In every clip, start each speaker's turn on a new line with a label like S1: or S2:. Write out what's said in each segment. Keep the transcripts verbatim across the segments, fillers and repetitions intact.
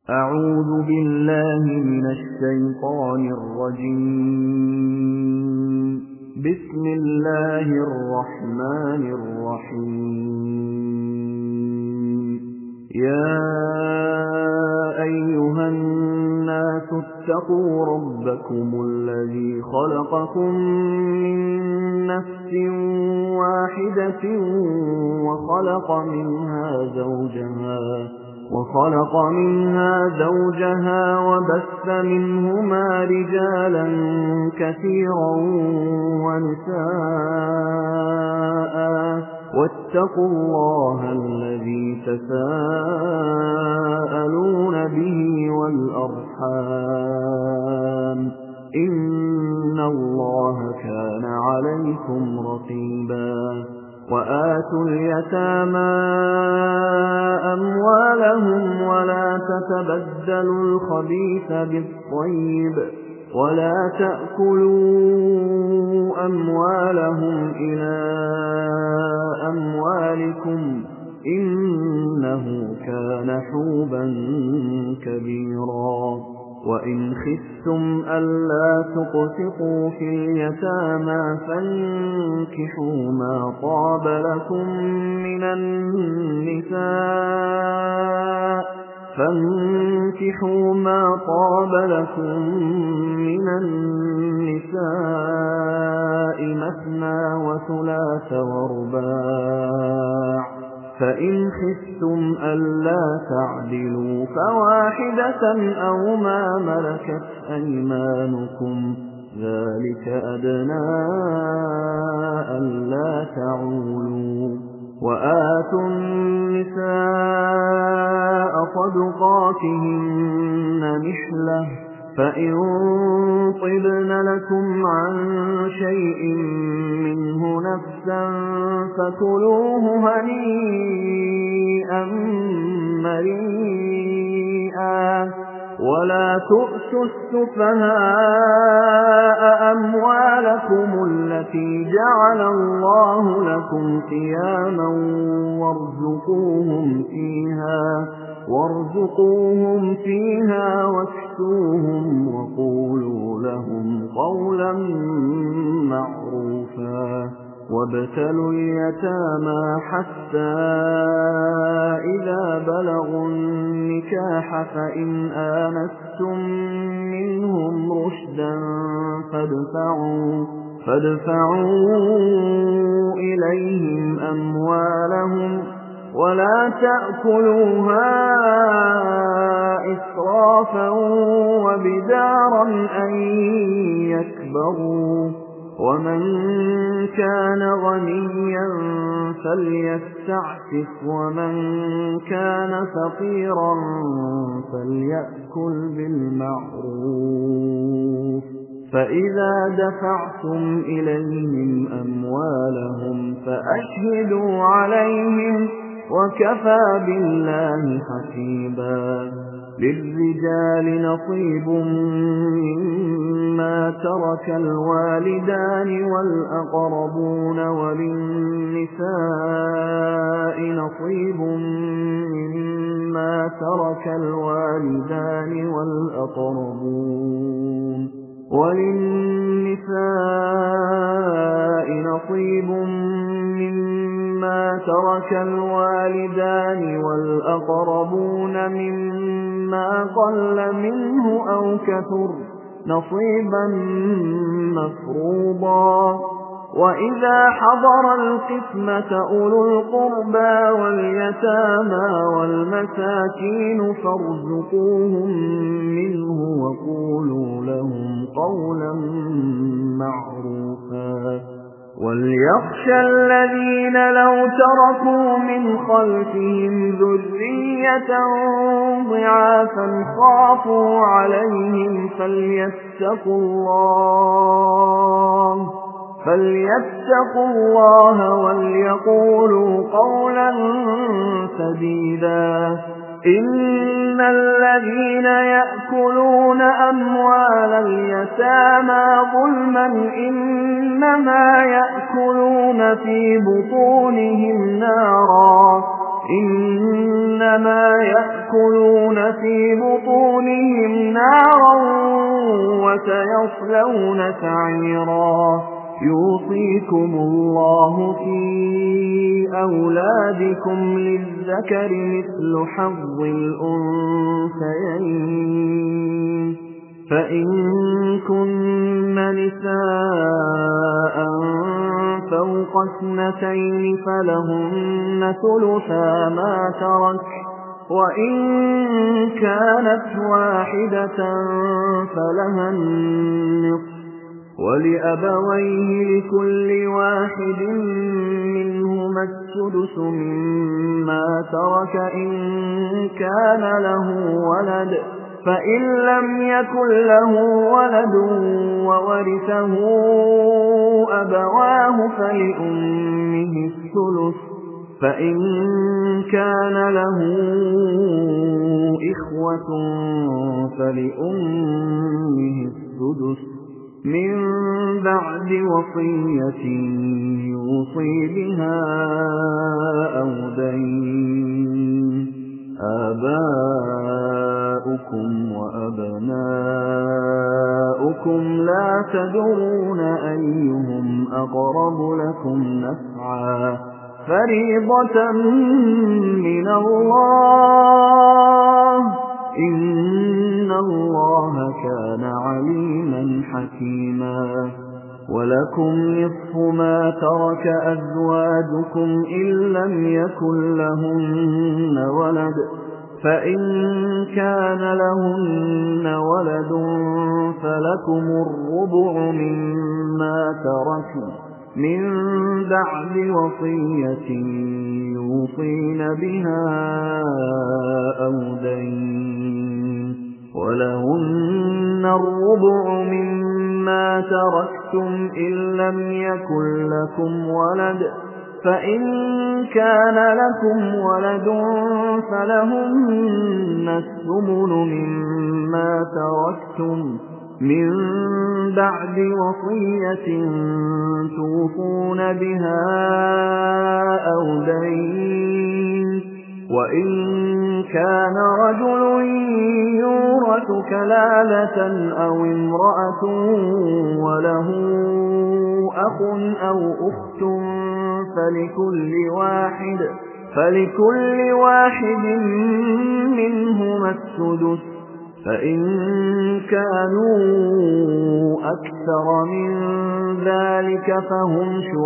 S1: أعوذ بالله من الشيطان الرجيم. بسم الله الرحمن الرحيم. يا أيها الناس اتقوا ربكم الذي خلقكم من نفس واحدة وخلق منها زوجها وخلق منها زوجها وبث منهما رجالا كثيرا ونساء واتقوا الله الذي تساءلون به والأرحام إن الله كان عليكم رقيبا. وآتوا اليتامى أموالهم ولا تتبدلوا الخبيث بالطيب ولا تأكلوا أموالهم إلى أموالكم إنه كان حوبا كبيرا. وإن خفتم ألا تقسطوا في اليتامى فانكحوا ما طاب لكم من النساء فانكحوا ما طاب لكم من النساء مثنى وثلاث ورباع فإن خفتم ألا تعدلوا فواحدة أو ما ملكت أيمانكم ذلك أدنى ألا تعولوا. وآتوا النساء صدقاتهن نحلة فإن طبن لكم عن شيء منه نفسا فكلوه هنيئا مريئا. ولا تؤتوا السفهاء أموالكم التي جعل الله لكم قياما وارزقوهم فيها وارزقوهم فيها واكسوهم وقولوا لهم قولا معروفا. وابتلوا اليتامى حتى إذا بلغوا النكاح فإن آنستم منهم رشدا فادفعوا, فادفعوا إليهم أموالهم ولا تأكلوها إسرافا وبدارا أن يكبروا. ومن كان غنيا فليستعفف ومن كان فقيرا فليأكل بالمعروف. فإذا دفعتم إليهم أموالهم فأشهدوا عليهم وكفى بالله حسيبا. للرجال نصيب مما ترك الوالدان والأقربون وللنساء نصيب مما ترك الوالدان والأقربون وللنساء نصيب مما ترك الوالدان والأقربون مما قل منه أو كثر نصيبا مفروضا. وإذا حضر القسمة أولو القربى واليتامى والمساكين فارزقوهم منه وقولوا لهم قولا معروفا. وليخشى الذين لو تركوا من خلفهم ذرية ضعافا خافوا عليهم فليتقوا الله فليتقوا الله وليقولوا قولا سديدا. إن الذين يأكلون أموال اليتامى ظلما إنما يأكلون في بطونهم نارا إنما يأكلون في بطونهم نارا وسيصلون سعيرا يوصيكم الله في أولادكم للذكر مثل حظ الأنثيين فإن كن نساء فوق اثنتين فلهن ثلثا ما ترك وإن كانت واحدة فلها النصف ولأبويه لكل واحد منهما السدس مما ترك إن كان له ولد فإن لم يكن له ولد وورثه أبواه فلأمه الثلث فإن كان له إخوة فلأمه السدس من بعد وصية يوصي بها أو دين آباؤكم وأبناؤكم لا تدرون أيهم أقرب لكم نفعا فريضة من الله إن الله كان عليما حكيما ولكم نصف ما ترك أزواجكم إن لم يكن لهن ولد فإن كان لهن ولد فلكم الربع مما تركوا من بعد وصية يوصين بها أو دين ولهن الربع مما تركتم إن لم يكن لكم ولد فإن كان لكم ولد فلهن الثمن مما تركتم من بعد وصية توصون بها أو دين وإن كان رجل يورث كلالة أو امرأة وله أخ أو أخت فلكل واحد فلكل واحد منهما السدس فإن كانوا أكثر من ذلك فهم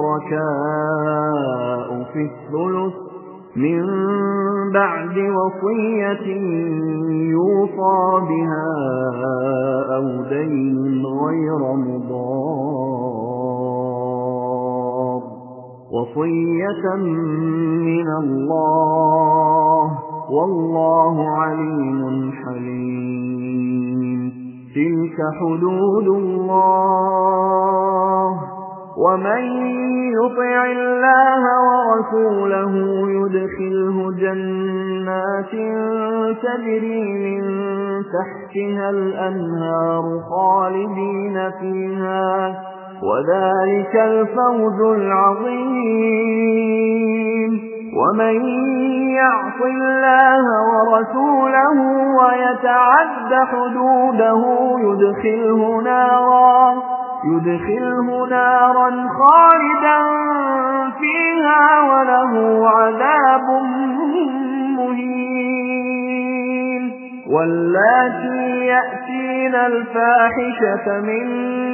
S1: شركاء في الثلث من بعد وصية يوصى بها أو دين غير مضار وصية من الله والله عليم حليم تلك حدود الله ومن يطع الله ورسوله يدخله جنات تجري من تحتها الأنهار خالدين فيها وذلك الفوز العظيم ومن يعص الله ورسوله ويتعد حدوده يدخله نارا يدخله نارا خالدا فيها وله عذاب مهين واللاتي يأتين الفاحشة من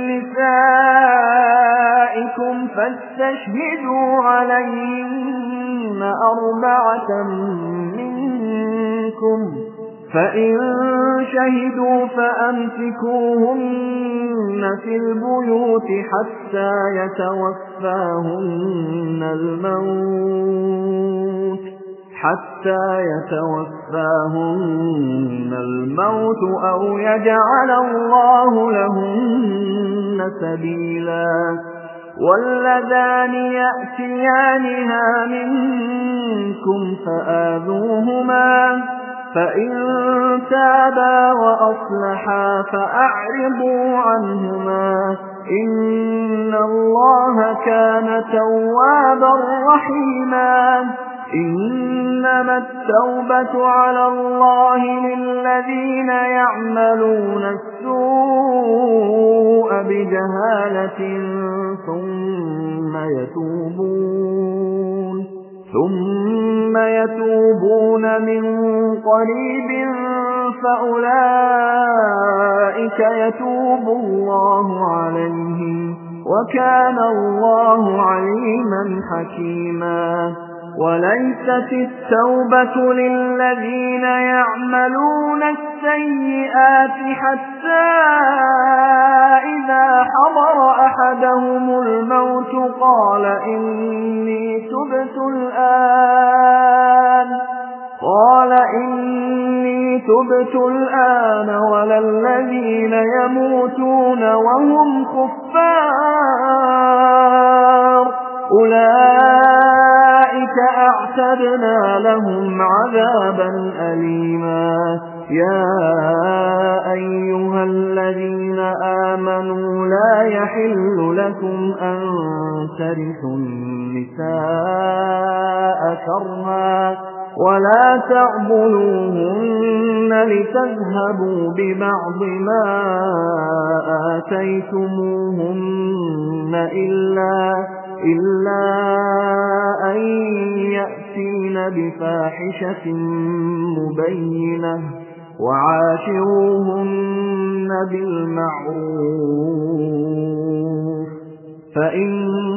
S1: نسائكم فاستشهدوا عليهن أربعة منكم فإن شهدوا فأمسكوهن في البيوت حتى يتوفاهن الموت حتى يتوفاهن الموت أو يجعل الله لهن سبيلا واللذان يأتيانها منكم فآذوهما فإن تابا وأصلحا فأعرضوا عنهما إن الله كان توابا رحيما إنما التوبة على الله للذين يعملون السوء بجهالة ثم يتوبون ثم يتوبون من قريب فأولئك يتوب الله عليهم وكان الله عليما حكيما وليست التوبة للذين يعملون السيئات حتى إذا حضر أحدهم الموت قال إني تبت الآن قال إني تبت الآن ولا الذين يموتون وهم كفار أولئك أعتدنا لهم عذابا أليما يا أيها الذين آمنوا لا يحل لكم أن ترثوا النساء كرها ولا تعضلوهن لتذهبوا ببعض ما آتيتموهن إلا إلا أن يأتين بفاحشة مبينة وعاشروهن بالمعروف فإن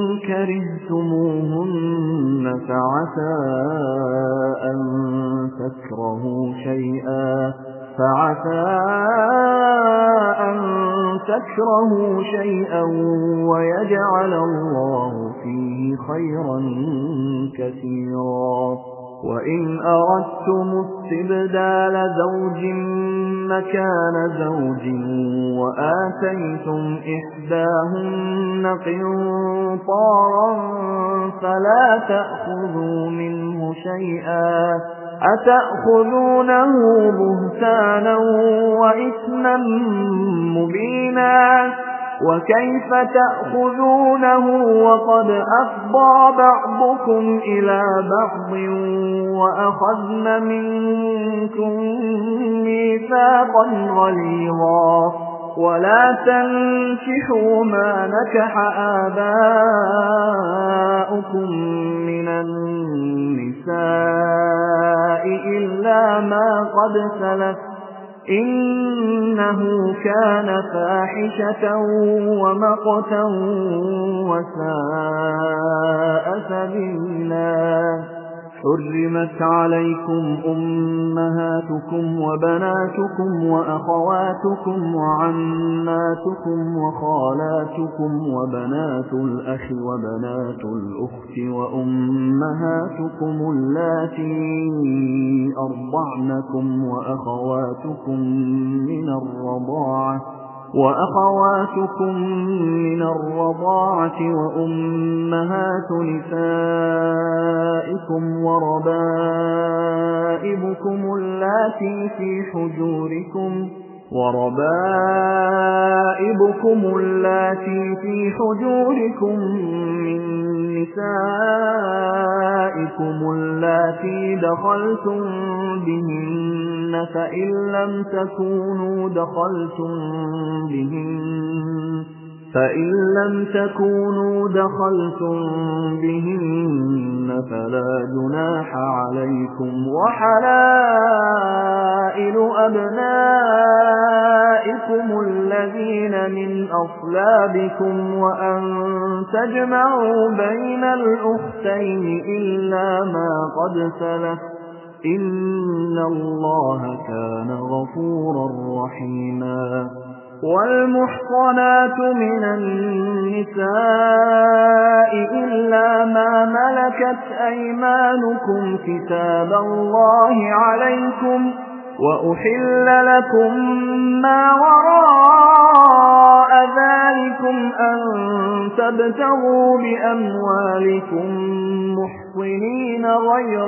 S1: كرهتموهن فعسى أن تكرهوا شيئا فعسى أن تكرهوا شيئا ويجعل الله فيه خيرا كثيرا وإن أردتم استبدال زوج مكان زوج وآتيتم إحداهن قنطارا فلا تأخذوا منه شيئا أتأخذونه بهتانا وإثما مبينا وكيف تأخذونه وقد أفضى بعضكم إلى بعض وأخذن منكم ميثاقا غليظا ولا تنكحوا ما نكح آباؤكم من النساء إلا ما قد سلف إنه كان فاحشة ومقتا وساء سبيلا حرمت عليكم أمهاتكم وبناتكم وأخواتكم وعماتكم وخالاتكم وبنات الأخ وبنات الأخت وأمهاتكم اللاتي أرضعنكم وأخواتكم من الرضاعة وأخواتكم من الرضاعة وأمهات نسائكم وربائبكم اللاتي في حجوركم وربائبكم اللاتي في حجوركم من نسائكم اللاتي دخلتم بهن فإن لم تكونوا دخلتم بهن فإن لم تكونوا دخلتم بهن فلا جناح عليكم وحلائل أبنائكم الذين من أصلابكم وأن تجمعوا بين الأختين إلا ما قد سلف إن الله كان غفورا رحيما والمحصنات من النساء إلا ما ملكت أيمانكم كتاب الله عليكم وأحل لكم ما وراء ذلكم أن تبتغوا بأموالكم محصنين غير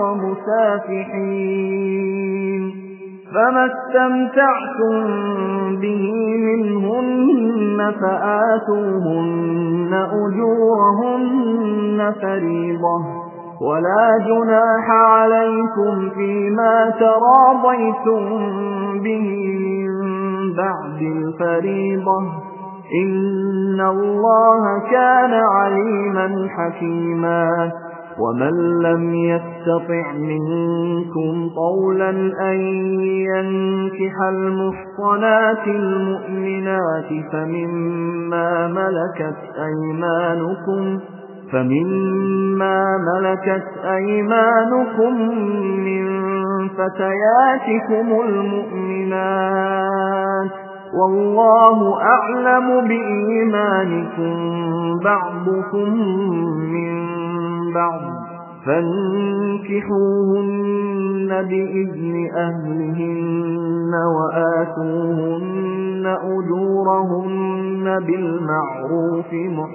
S1: مسافحين فما استمتعتم به منهن فآتوهن أجورهن فريضة ولا جناح عليكم فيما تراضيتم به من بعد الفريضة إن الله كان عليما حكيما ومن لم يستطع منكم طولا أن ينكح المحصنات المؤمنات فمما ملكت أيمانكم فمما ملكت أيمانكم من فتياتكم المؤمنات والله أعلم بإيمانكم بعضكم من بعض فانكحوهن بإذن أهلهن وآتوهن أجورهن بالمعروف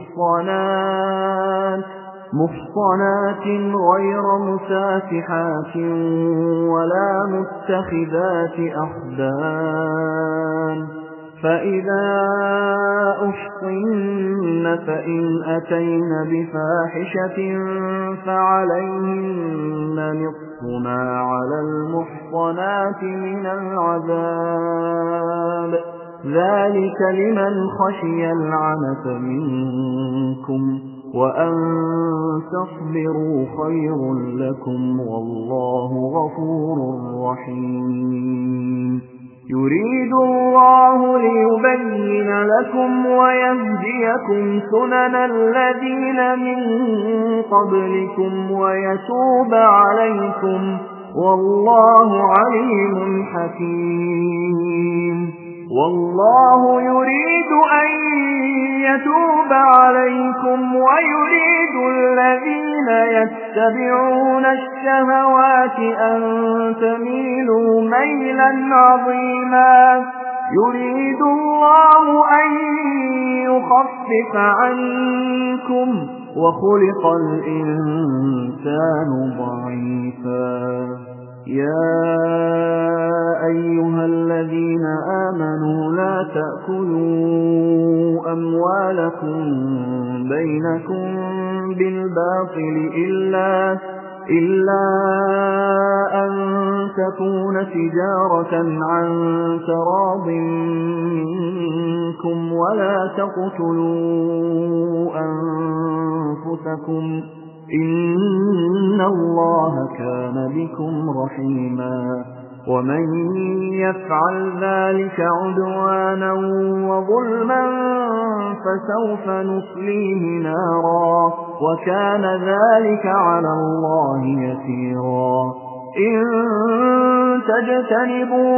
S1: محصنات محصنات غير مسافحات ولا متخذات أخدان فإذا أحصن فإن أتين بفاحشة فعليهن نصف ما على المحصنات من العذاب ذلك لمن خشي العنت منكم وأن تصبروا خير لكم والله غفور رحيم يريد الله ليبين لكم ويهديكم سنن الذين من قبلكم ويتوب عليكم والله عليم حكيم والله يريد أن يتوب عليكم ويريد الذين يتبعون الشهوات أن تميلوا ميلا عظيما يريد الله أن يخفف عنكم وخلق الإنسان ضعيفا يا أيها الذين آمنوا لا تأكلوا أموالكم بينكم بالباطل إلا إلا أن تكون تجارة عن تراض منكم ولا تقتلوا أنفسكم إن الله كان بكم رحيما ومن يفعل ذلك عدوانا وظلما فسوف نصليه نارا وكان ذلك على الله يسيرا إن تجتنبوا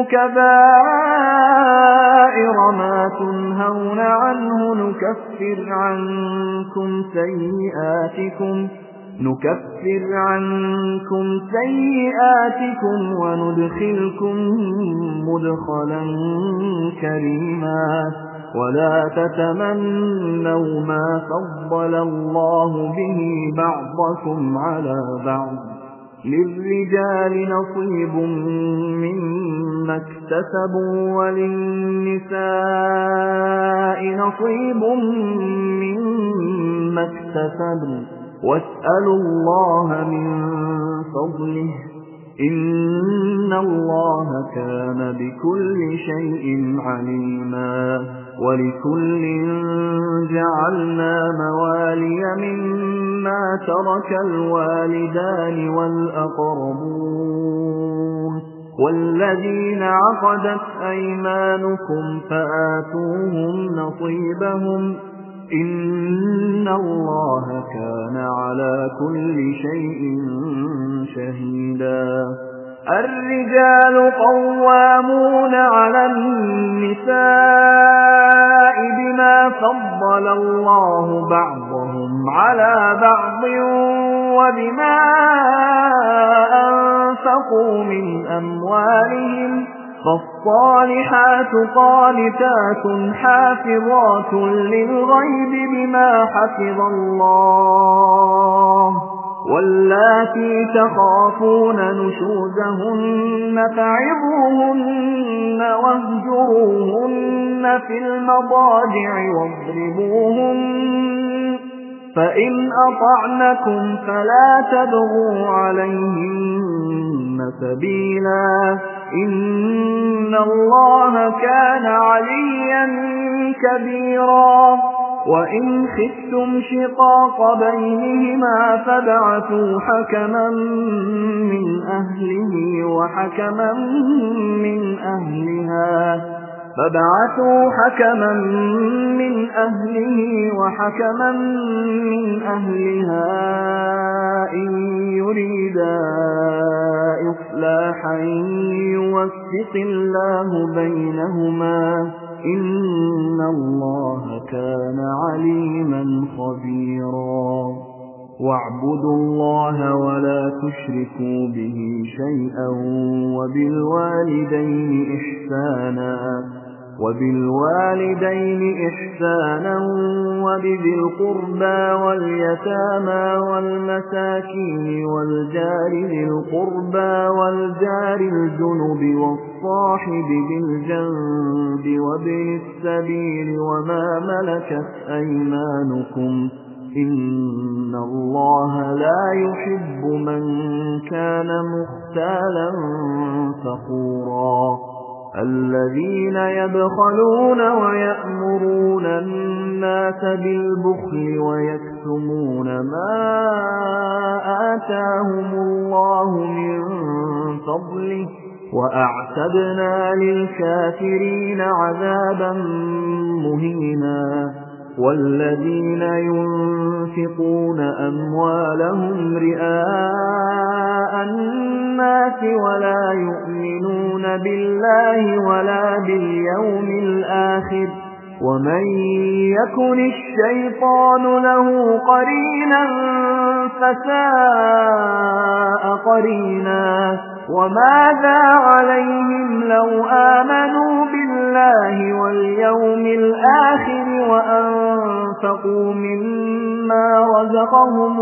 S1: كبائر ما تنهون عنه نكفر عنكم سيئاتكم نكفر عنكم سيئاتكم وندخلكم مدخلا كريما ولا تتمنوا ما فضل الله به بعضكم على بعض للرجال نصيب مما اكتسبوا وللنساء نصيب مما اكتسبوا واسألوا الله من فضله إن الله كان بكل شيء عليما ولكل جعلنا موالي مما ترك الوالدان والأقربون والذين عقدت أيمانكم فآتوهم نصيبهم إن الله كان على كل شيء شهيدا الرجال قوامون على النساء بما فضل الله بعضهم على بعض وبما أنفقوا من أموالهم فالصالحات قانتات حافظات للغيب بما حفظ الله واللاتي تخافون نشوزهن فعظوهن واهجروهن في المضاجع واضربوهن فإن أطعنكم فلا تبغوا عليهن سبيلا إن الله كان عليا كبيرا وإن خفتم شقاق بينهما فابعثوا حكما من أهله وحكما من أهلها فابعثوا حكما من أهله وحكما من أهلها إن يريدا إصلاحا يوفق الله بينهما إن الله كان عليما خبيرا واعبدوا الله ولا تشركوا به شيئا وبالوالدين إحسانا وبالوالدين إحسانا وبذي القربى واليتامى والمساكين والجار ذي القربى والجار الجنب والصاحب بالجنب وابن السبيل وما ملكت أيمانكم إن الله لا يحب من كان مختالا فخورا الذين يبخلون ويأمرون الناس بالبخل ويكتمون ما آتاهم الله من فضله وأعتدنا للكافرين عذابا مهينا والذين ينفقون أموالهم رئاء الناس ولا يؤمنون بالله ولا باليوم الآخر ومن يكن الشيطان له قرينا فساء قرينا وماذا عليهم لو آمنوا بالله واليوم الآخر وأنفقوا مما رزقهم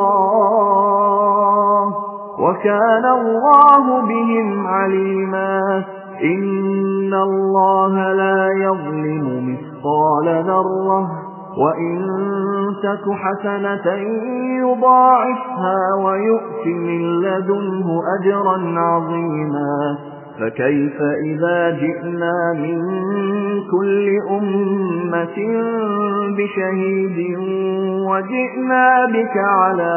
S1: الله وكان الله بهم عليما إن الله لا يظلم مثقال ذرة وإن تك حسنة يضاعفها ويؤت من لدنه أجرا عظيما فكيف إذا جئنا من كل أمة بشهيد وجئنا بك على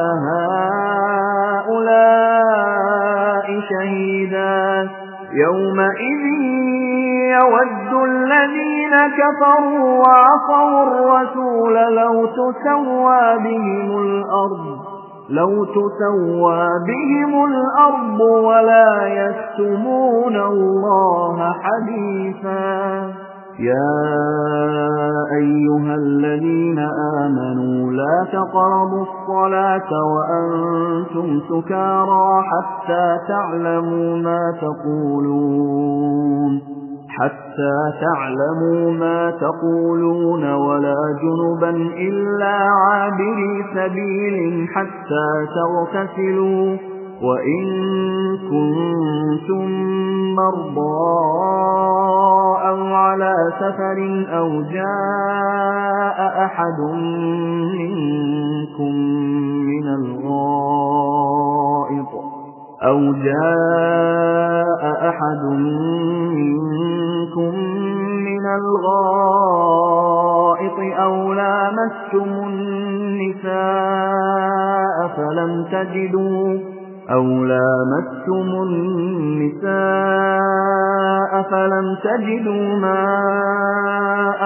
S1: هؤلاء شهيدا يومئذ يود الذين كفروا وعصوا الرسول لو تسوى بهم الأرض لو تسوى بهم الأرض ولا يكتمون الله حديثا يا أيها الذين آمنوا لا تقربوا الصلاة وأنتم سكارى حتى تعلموا ما تقولون حتى تعلموا ما تقولون ولا جنبا إلا عابري سبيل حتى تغتسلوا وإن كنتم مرضى أو على سفر أو جاء أحد منكم من الغائط أو جاء أحد منكم من الغائط أو لامستم النساء فلم تجدوا أو لامستم النساء فلم تجدوا ماء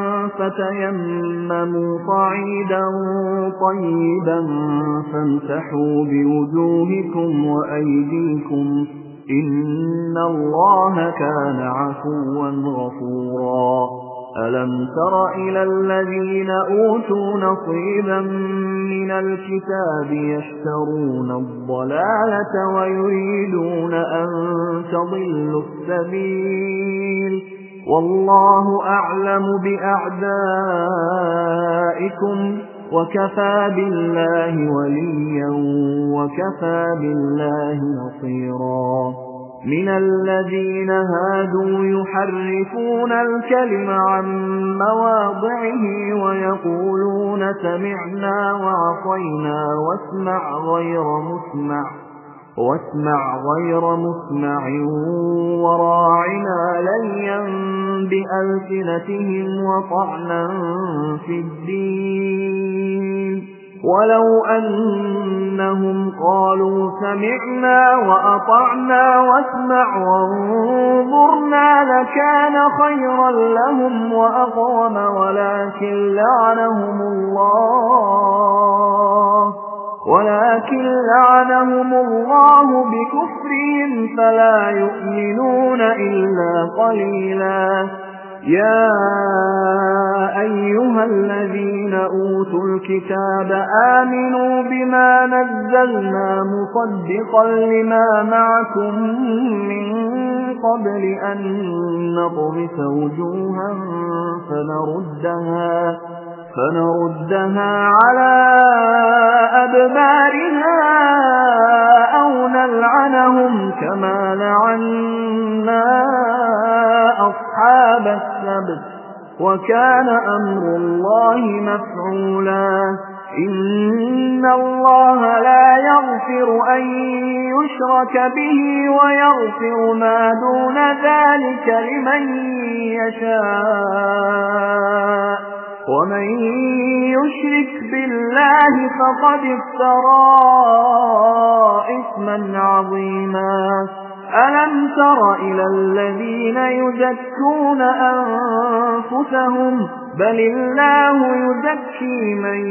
S1: فتيمموا صعيدا طيبا فامسحوا بوجوهكم وأيديكم إن الله كان عفوا غفورا ألم تر إلى الذين أوتوا نصيبا من الكتاب يشترون الضلالة ويريدون أن تضلوا السبيل والله أعلم بأعدائكم وكفى بالله وليا وكفى بالله نصيرا من الذين هادوا يحرفون الكلم عن مواضعه ويقولون سمعنا وعصينا واسمع غير مسمع واسمع غير مسمع وراعنا ليا بألسنتهم وطعنا في الدين ولو أنهم قالوا سمعنا وأطعنا واسمع وانظرنا لكان خيرا لهم وأقوم ولكن لعنهم الله ولكن لعنهم الله بكفرهم فلا يؤمنون إلا قليلا يا أيها الذين أوتوا الكتاب آمنوا بما نزلنا مصدقا لما معكم من قبل أن نطمس وجوها فنردها فنردها على أدبارها أو نلعنهم كما لعنا أصحاب السبت وكان أمر الله مفعولا إن الله لا يغفر أن يشرك به ويغفر ما دون ذلك لمن يشاء ومن يشرك بالله فقد افترى إثما عظيما ألم تر إلى الذين يزكون أنفسهم بل الله يزكي من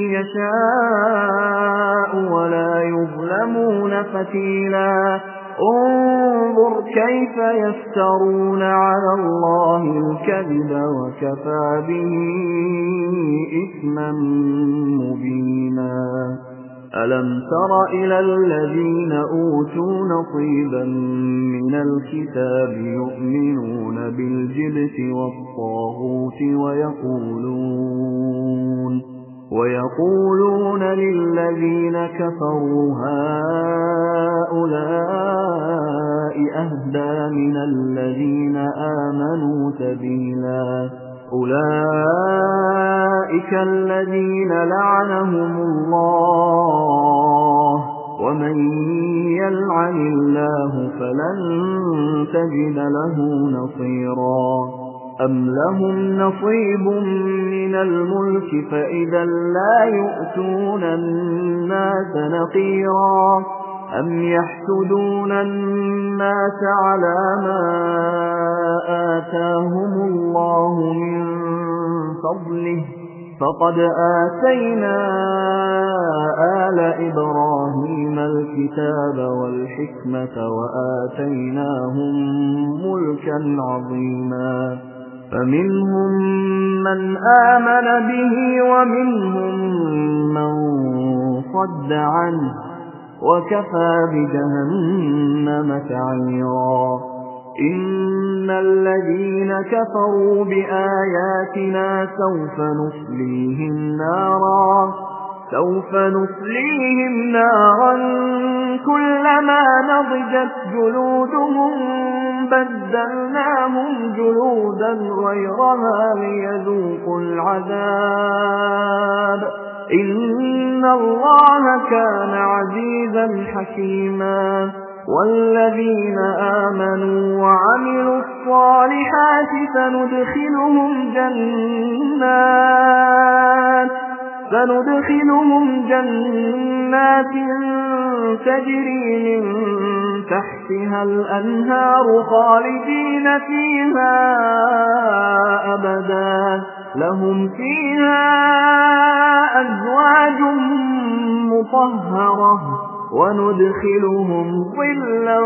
S1: يشاء ولا يظلمون فتيلا انظر كيف يفترون على الله الكذب وكفى به إثما مبينا ألم تر إلى الذين أوتوا نصيبا من الكتاب يؤمنون بالجبت والطاغوت ويقولون ويقولون للذين كفروا هؤلاء أهدى من الذين آمنوا سبيلا أولئك الذين لعنهم الله ومن يلعن الله فلن تجد له نصيرا أم لهم نصيب من الملك فإذا لا يؤتون الناس نقيرا أم يحسدون الناس على ما آتاهم الله من فضله فقد آتينا آل إبراهيم الكتاب والحكمة وآتيناهم ملكا عظيما فمنهم من آمن به ومنهم من صد عنه وكفى بجهنم سعيرا إن الذين كفروا بآياتنا سوف نصليهم نارا سوف نصليهم نارا كلما نضجت جلودهم بدلناهم جلودا غيرها ليذوقوا العذاب إن الله كان عزيزا حكيما والذين آمنوا وعملوا الصالحات سندخلهم جنات سندخلهم جنات تجري من تحتها الأنهار خالدين فيها أبدا لهم فيها أزواج مطهرة وندخلهم ظلا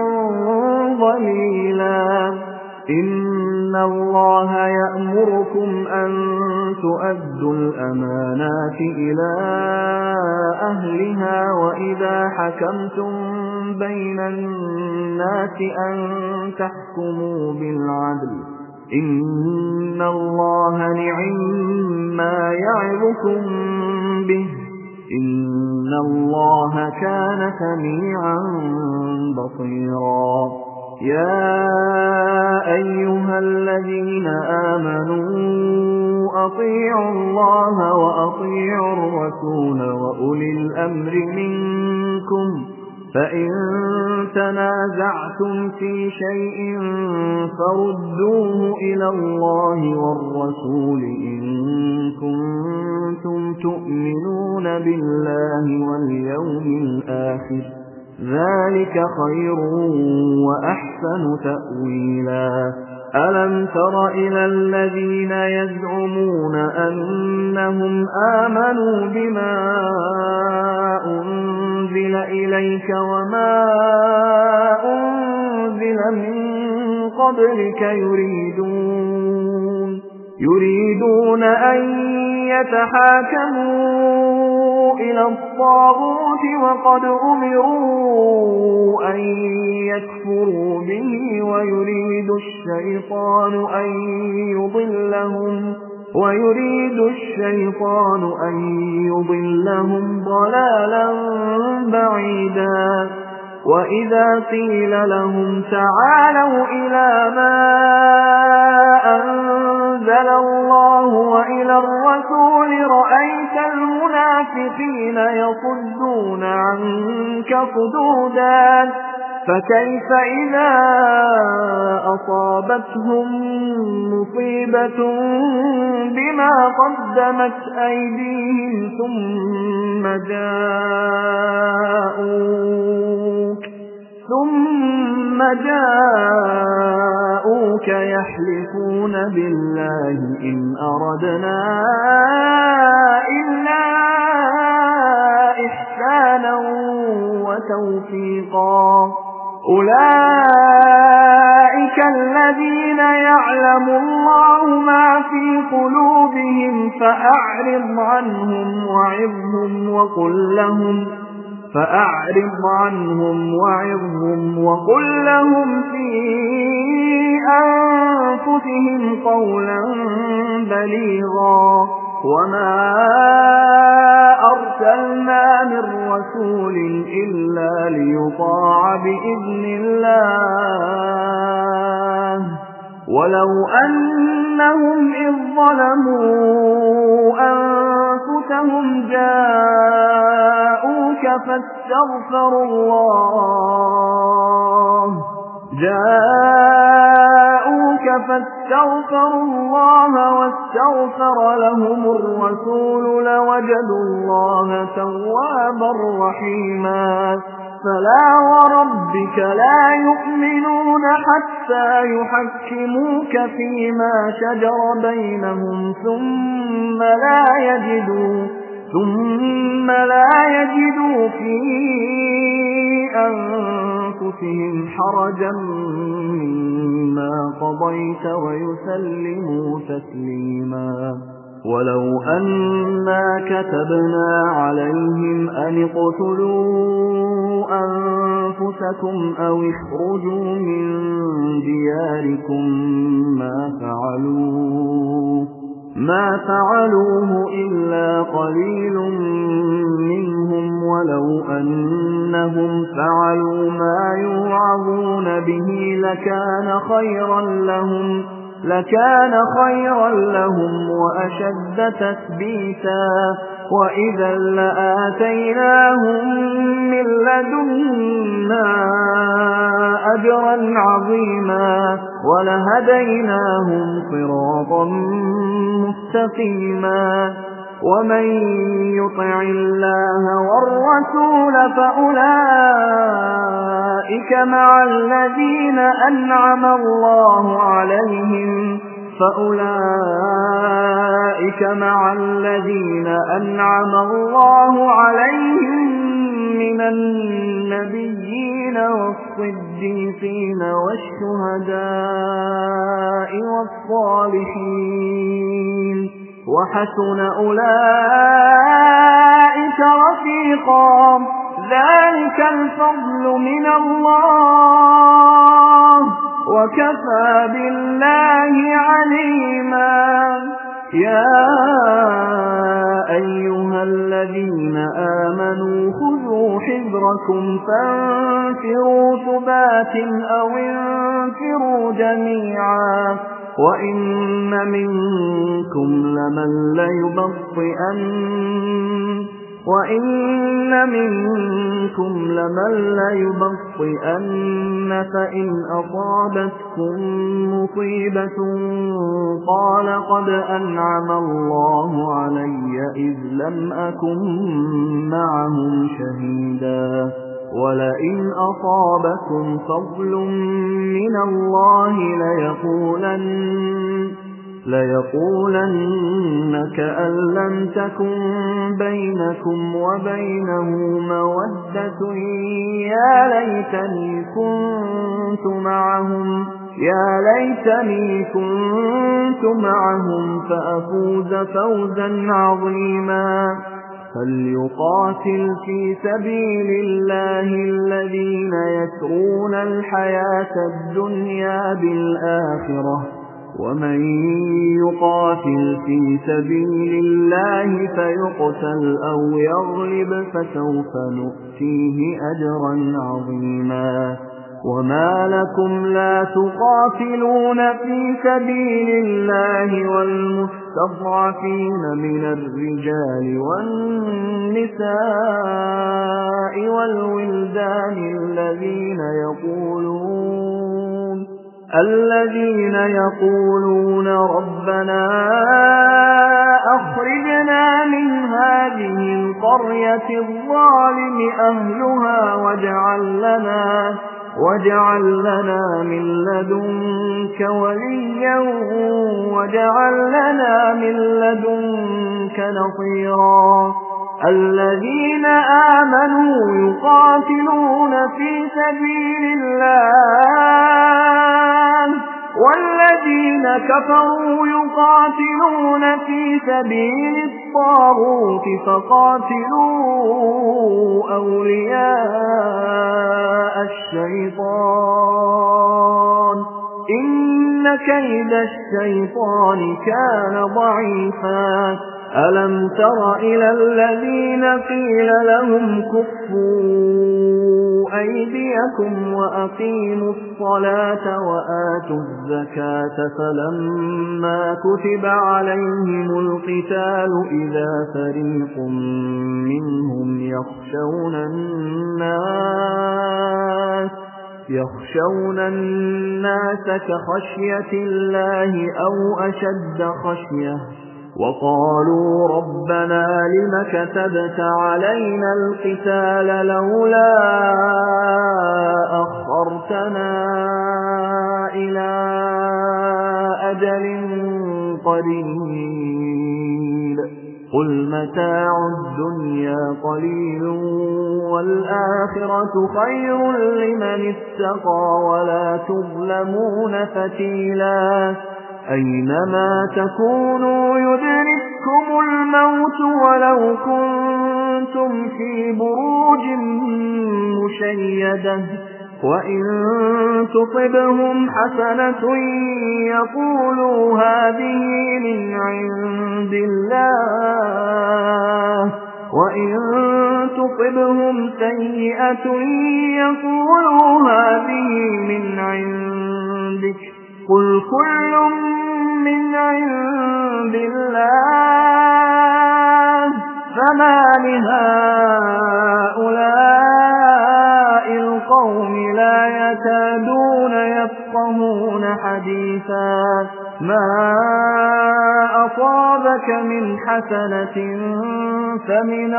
S1: ظليلا إن الله يأمركم أن تؤدوا الأمانات إلى أهلها وإذا حكمتم بين الناس أن تحكموا بالعدل إن الله نعما يعظكم به إن الله كان سميعا بصيرا يا أيها الذين آمنوا أطيعوا الله وأطيعوا الرسول وأولي الأمر منكم فإن تنازعتم في شيء فردوه إلى الله والرسول إن كنتم تؤمنون بالله واليوم الآخر ذلك خير وأحسن تأويلا ألم تر إلى الذين يزعمون أنهم آمنوا بما أنزل إليك وما أنزل من قبلك يريدون يريدون أن يتحاكموا إلى الطاغوت وقد أمروا أن يكفروا به ويريد الشيطان أن يضلهم ويريد الشيطان أن يضلهم ضلالا بعيدا وإذا قيل لهم تعالوا إلى ما أنزل الله وإلى الرسول رأيت المنافقين يصدون عنك صدودا فكيف إذا أصابتهم مصيبة بما قدمت أيديهم ثم جاءوك ثم جاءوك يحلفون بالله إن أردنا إلا إحسانا وتوفيقا أولئك الذين يعلم الله ما في قلوبهم فأعرض عنهم وعظهم وقل لهم فأعرض عنهم وعظهم وقل لهم في أنفسهم قولا بليغا وما أرسلنا من رسول إلا ليطاع بإذن الله ولو أنهم إذ ظلموا أنفسهم جاءوك فاستغفروا الله جاءوك فاستغفروا الله واستغفر لهم الرسول لوجدوا الله توابا رحيما فلا وربك لا يؤمنون حتى يحكموك فيما شجر بينهم ثم لا يجدوا ثم لا يجدوا في أنفسهم حرجا مما قضيت ويسلموا تسليما ولو أنا كتبنا عليهم أن اقتلوا أنفسكم أو اخرجوا من دياركم ما فعلوه ما فعلوه إلا قليل منهم ولو أنهم فعلوا ما يوعظون به لكان خيرا لهم لكان خيرا لهم وأشد تثبيتا وإذا لآتيناهم من لدنا أجرا عظيما ولهديناهم صراطا مستقيما ومن يطع الله والرسول فأولئك مع الذين أنعم الله عليهم فأولئك مع الذين أنعم الله عليهم من النبيين والصديقين والشهداء والصالحين وحسن أولئك رفيقا ذلك الفضل من الله وكفى بالله عليما يا أيها الذين آمنوا خذوا حذركم فانفروا ثبات أو انفروا جميعا وإن منكم لمن ليبطئن وإن منكم لمن ليبطئن فإن أصابتكم مصيبة قال قد أنعم الله علي إذ لم أكن معهم شهيدا ولئن أصابكم فضل من الله ليقولن ليقولن كأن لم تكن بينكم وبينه مودة يا ليتني كنت معهم يا ليتني كنت معهم فأفوز فوزا عظيما فليقاتل في سبيل الله الذين يسرون الحياة الدنيا بالآخرة ومن يقاتل في سبيل الله فيقتل أو يغلب فسوف نؤتيه أجرا عظيما وما لكم لا تقاتلون في سبيل الله والمستضعفين من الرجال والنساء والولدان الذين يقولون الذين يقولون ربنا أخرجنا من هذه القرية الظالم أهلها واجعل لنا واجعل لنا من لدنك وليا واجعل لنا من لدنك نصيرا الذين آمنوا يقاتلون في سبيل الله والذين كفروا يقاتلون في سبيل الطاغوت فقاتلوا أولياء الشيطان إن كيد الشيطان كان ضعيفا ألم تر إلى الذين قيل لهم كفوا أيديكم وأقيموا الصلاة وآتوا الزكاة فلما كتب عليهم القتال إذا فريق منهم يخشون الناس يخشون الناس كخشية الله أو أشد خشية وقالوا ربنا لم كتبت علينا القتال لولا أخرتنا إلى أجل قريب قل متاع الدنيا قليل والآخرة خير لمن اتقى ولا تظلمون فتيلا أينما تكونوا يدرككم الموت ولو كنتم في بروج مشيدة وإن تصبهم حسنة يقولوا هذه من عند الله وإن تصبهم سيئة يقولوا هذه من عندك قل كل من عند الله فما لهؤلاء القوم لا يكادون يفقهون حديثا ما أصابك من حسنة فمن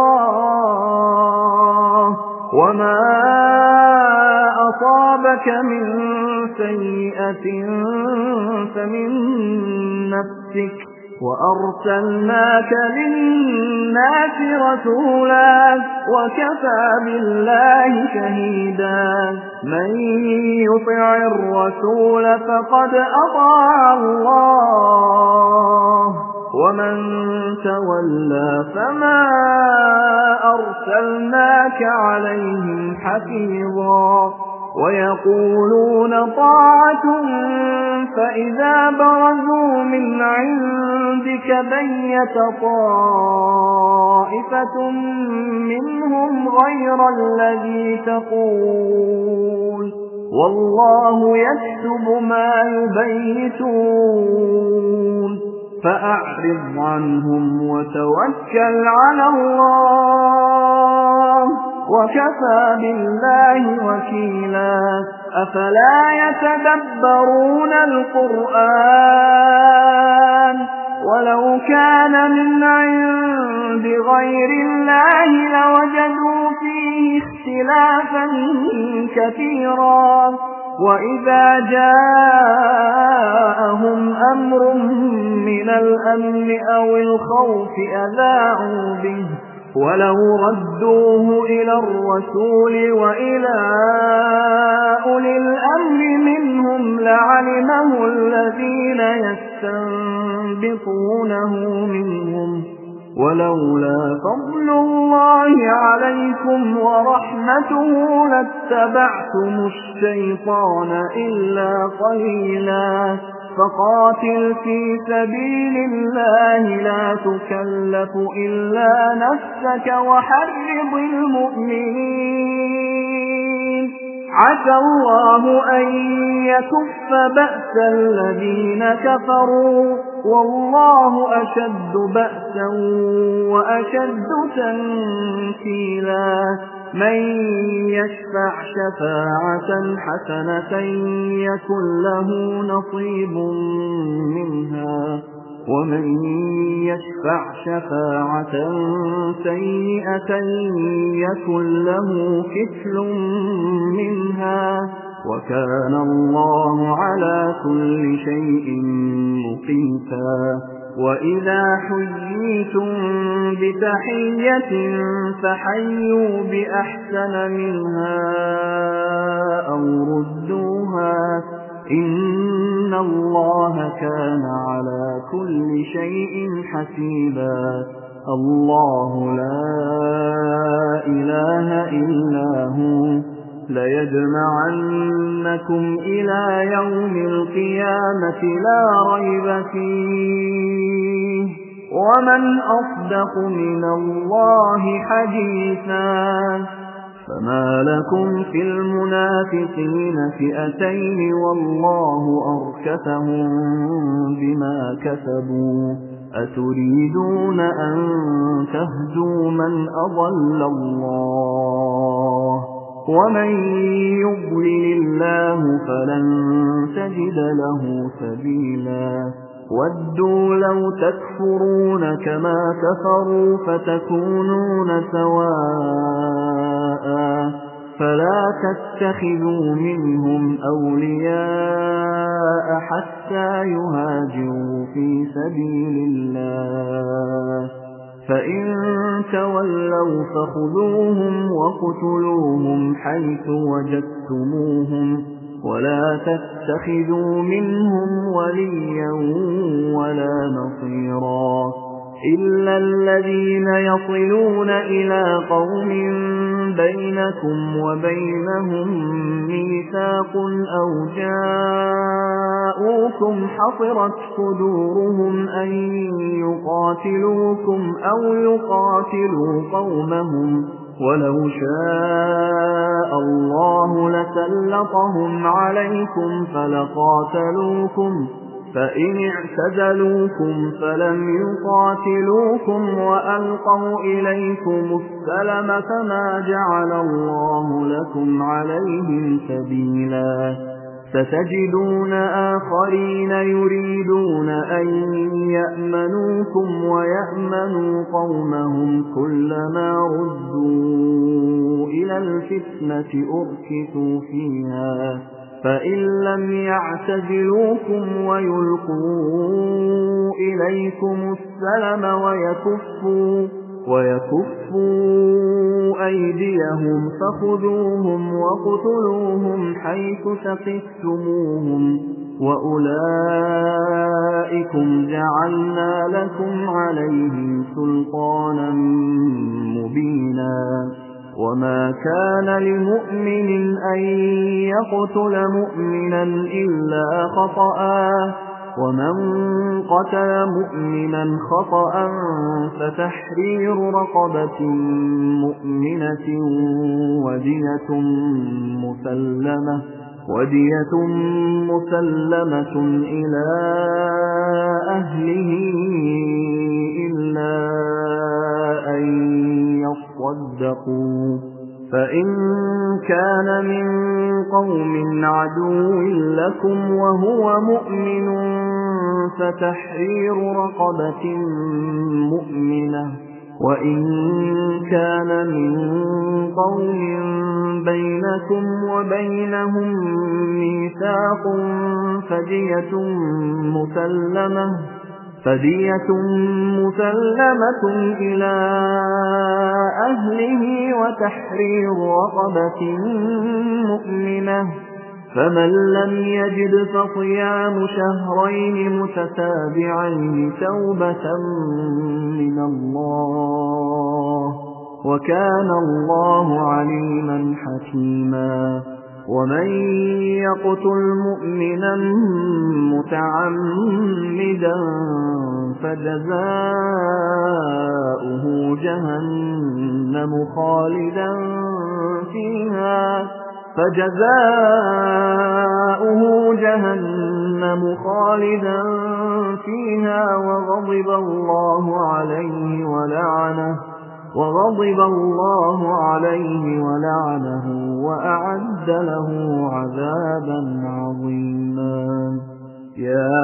S1: الله وما أصابك من سيئة فمن نفسك وأرسلناك للناس رسولا وكفى بالله شهيدا من يطع الرسول فقد أطاع الله ومن تولى فما أرسلناك عليهم حفيظا ويقولون طاعة فإذا برزوا من عندك بيت طائفة منهم غير الذي تقول والله يكتب ما يبيتون فأعرض عنهم وتوكل على الله وكفى بالله وكيلا أفلا يتدبرون القرآن ولو كان من عند غير الله لوجدوا فيه اختلافا كثيرا وإذا جاءهم أمر من الأمن أو الخوف أذاعوا به ولو ردوه إلى الرسول وإلى أولي الأمر منهم لعلمه الذين يستنبطونه منهم ولولا فضل الله عليكم ورحمته لاتبعتم الشيطان إلا قليلا فقاتل في سبيل الله لا تكلف إلا نفسك وحرض المؤمنين عسى الله أن يكف بأس الذين كفروا والله أشد بأسا وأشد تنكيلا من يشفع شفاعة حسنة يكن له نصيب منها ومن يشفع شفاعة سيئة يكن له كفل منها وكان الله على كل شيء مقيتا وإذا حييتم بتحية فحيوا بأحسن منها أو ردوها إن الله كان على كل شيء حسيبا الله لا إله إلا هو ليجمعنكم إلى يوم القيامة لا ريب فيه ومن أصدق من الله حديثا فما لكم في المنافقين فئتين والله أركسهم بما كسبوا أتريدون أن تهدوا من أضل الله ومن يضلل الله فلن تجد له سبيلا ودوا لو تكفرون كما كفروا فتكونون سواء فلا تتخذوا منهم أولياء حتى يهاجروا في سبيل الله فإن تولوا فخذوهم وقتلوهم حيث وجدتموهم ولا تتخذوا منهم وليا ولا نصيرا إلا الذين يصلون إلى قوم بينكم وبينهم ميثاق أو جاءوكم حصرت صدورهم أن يقاتلوكم أو يقاتلوا قومهم ولو شاء الله لسلطهم عليكم فلقاتلوكم فإن اعتزلوكم فلم يقاتلوكم وألقوا إليكم السلم فما جعل الله لكم عليهم سبيلا ستجدون آخرين يريدون أن يأمنوكم ويأمنوا قومهم كلما ردوا إلى الفتنة أركسوا فيها فإن لم يعتزلوكم ويلقوا إليكم السلم ويكفوا ويكفوا أيديهم فخذوهم وقتلوهم حيث ثقفتموهم وأولئكم جعلنا لكم عليهم سلطانا مبينا وما كان لمؤمن أن يقتل مؤمنا إلا خطأ ومن قتل مؤمنا خطأ فتحرير رقبة مؤمنة ودية مسلمة ودية مسلمة إلى أهله إلا أن يصدقوا فإن كان من قوم عدو لكم وهو مؤمن فتحرير رقبة مؤمنة وإن كان من قوم بينكم وبينهم ميثاق فدية مسلمة فدية مسلمة إلى أهله وتحرير رقبة مؤمنة فمن لم يجد فصيام شهرين متتابعين توبة من الله وكان الله عليما حكيما ومن يقتل مؤمنا متعمدا فجزاؤه جهنم خالدا فيها فجزاؤه جهنم خالدا فيها وغضب الله عليه ولعنه وغضب الله عليه ولعنه وأعد له عذابا عظيما يا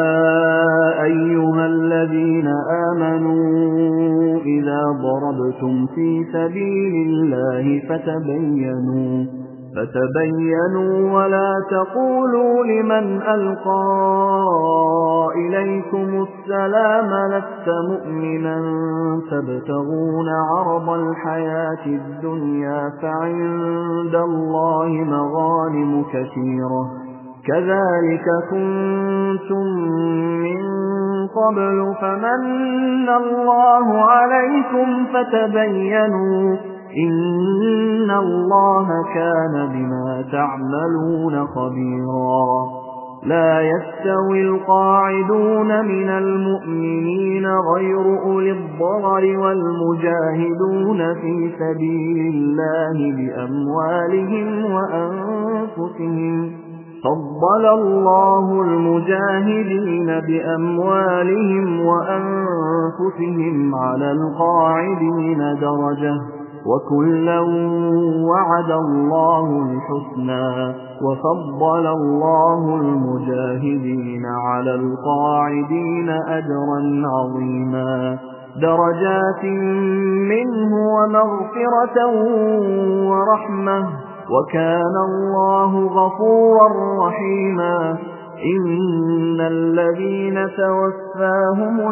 S1: أيها الذين آمنوا إذا ضربتم في سبيل الله فتبينوا فتبينوا ولا تقولوا لمن ألقى إليكم السلام لست مؤمنا تبتغون عرض الحياة الدنيا فعند الله مغانم كثيرة كذلك كنتم من قبل فمن الله عليكم فتبينوا إن الله كان بما تعملون خبيرا لا يستوي القاعدون من المؤمنين غير أولي الضرر والمجاهدون في سبيل الله بأموالهم وأنفسهم فضل الله المجاهدين بأموالهم وأنفسهم على القاعدين درجة وكلا وعد الله الحسنى وفضل الله المجاهدين على القاعدين أجرا عظيما درجات منه ومغفرة ورحمة وكان الله غفورا رحيما إن الذين توفاهم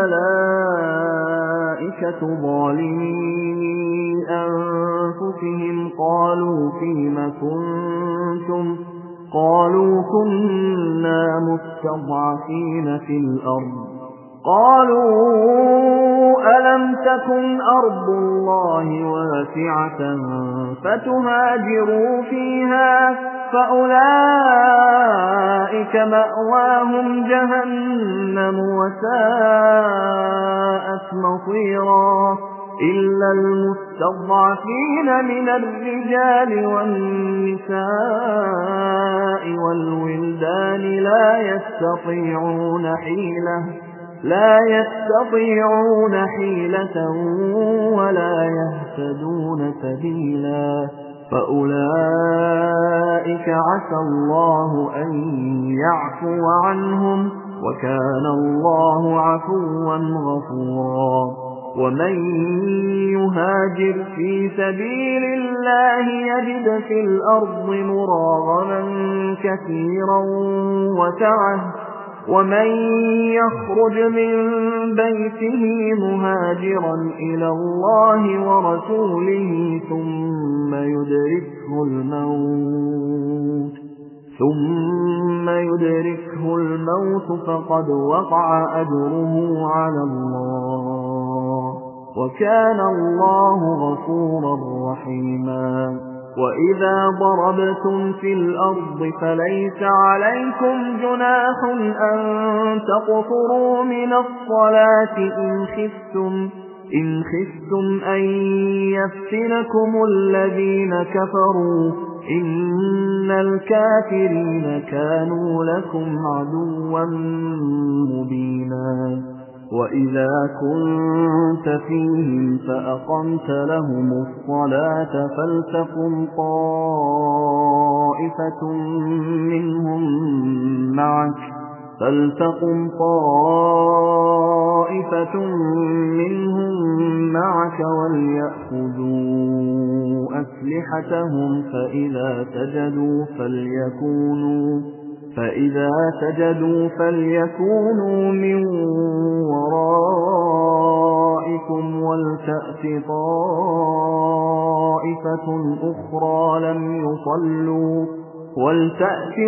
S1: الملائكة ظالمي أنفسهم قالوا فيم كنتم قالوا كنا مستضعفين في الأرض قالوا ألم تكن أرض الله واسعة فتهاجروا فيها فأولئك مأواهم جهنم وساءت مصيرا إلا المستضعفين من الرجال والنساء والولدان لا يستطيعون حيلة لا يستطيعون حيلة ولا يهتدون سبيلا فأولئك عسى الله أن يعفو عنهم وكان الله عفوا غفورا ومن يهاجر في سبيل الله يجد في الأرض مراغما كثيرا وسعة ومن يخرج من بيته مهاجرا إلى الله ورسوله ثم يدركه الموت ثم يدركه الموت فقد وقع أجره على الله وكان الله غفورا رحيما وإذا ضربتم في الأرض فليس عليكم جناح أن تقصروا من الصلاة إن خفتم إن خفتم أن يفتنكم الذين كفروا إن الكافرين كانوا لكم عدوا مبينا وإذا كنت فيهم فأقمت لهم الصلاة فلتقم طائفة منهم معك فلتقم طائفة منهم معك وليأخذوا أسلحتهم فإذا سجدوا فليكونوا فإذا سجدوا فليكونوا من ورائكم ولتأت طائفة أخرى لم يصلوا ولتأت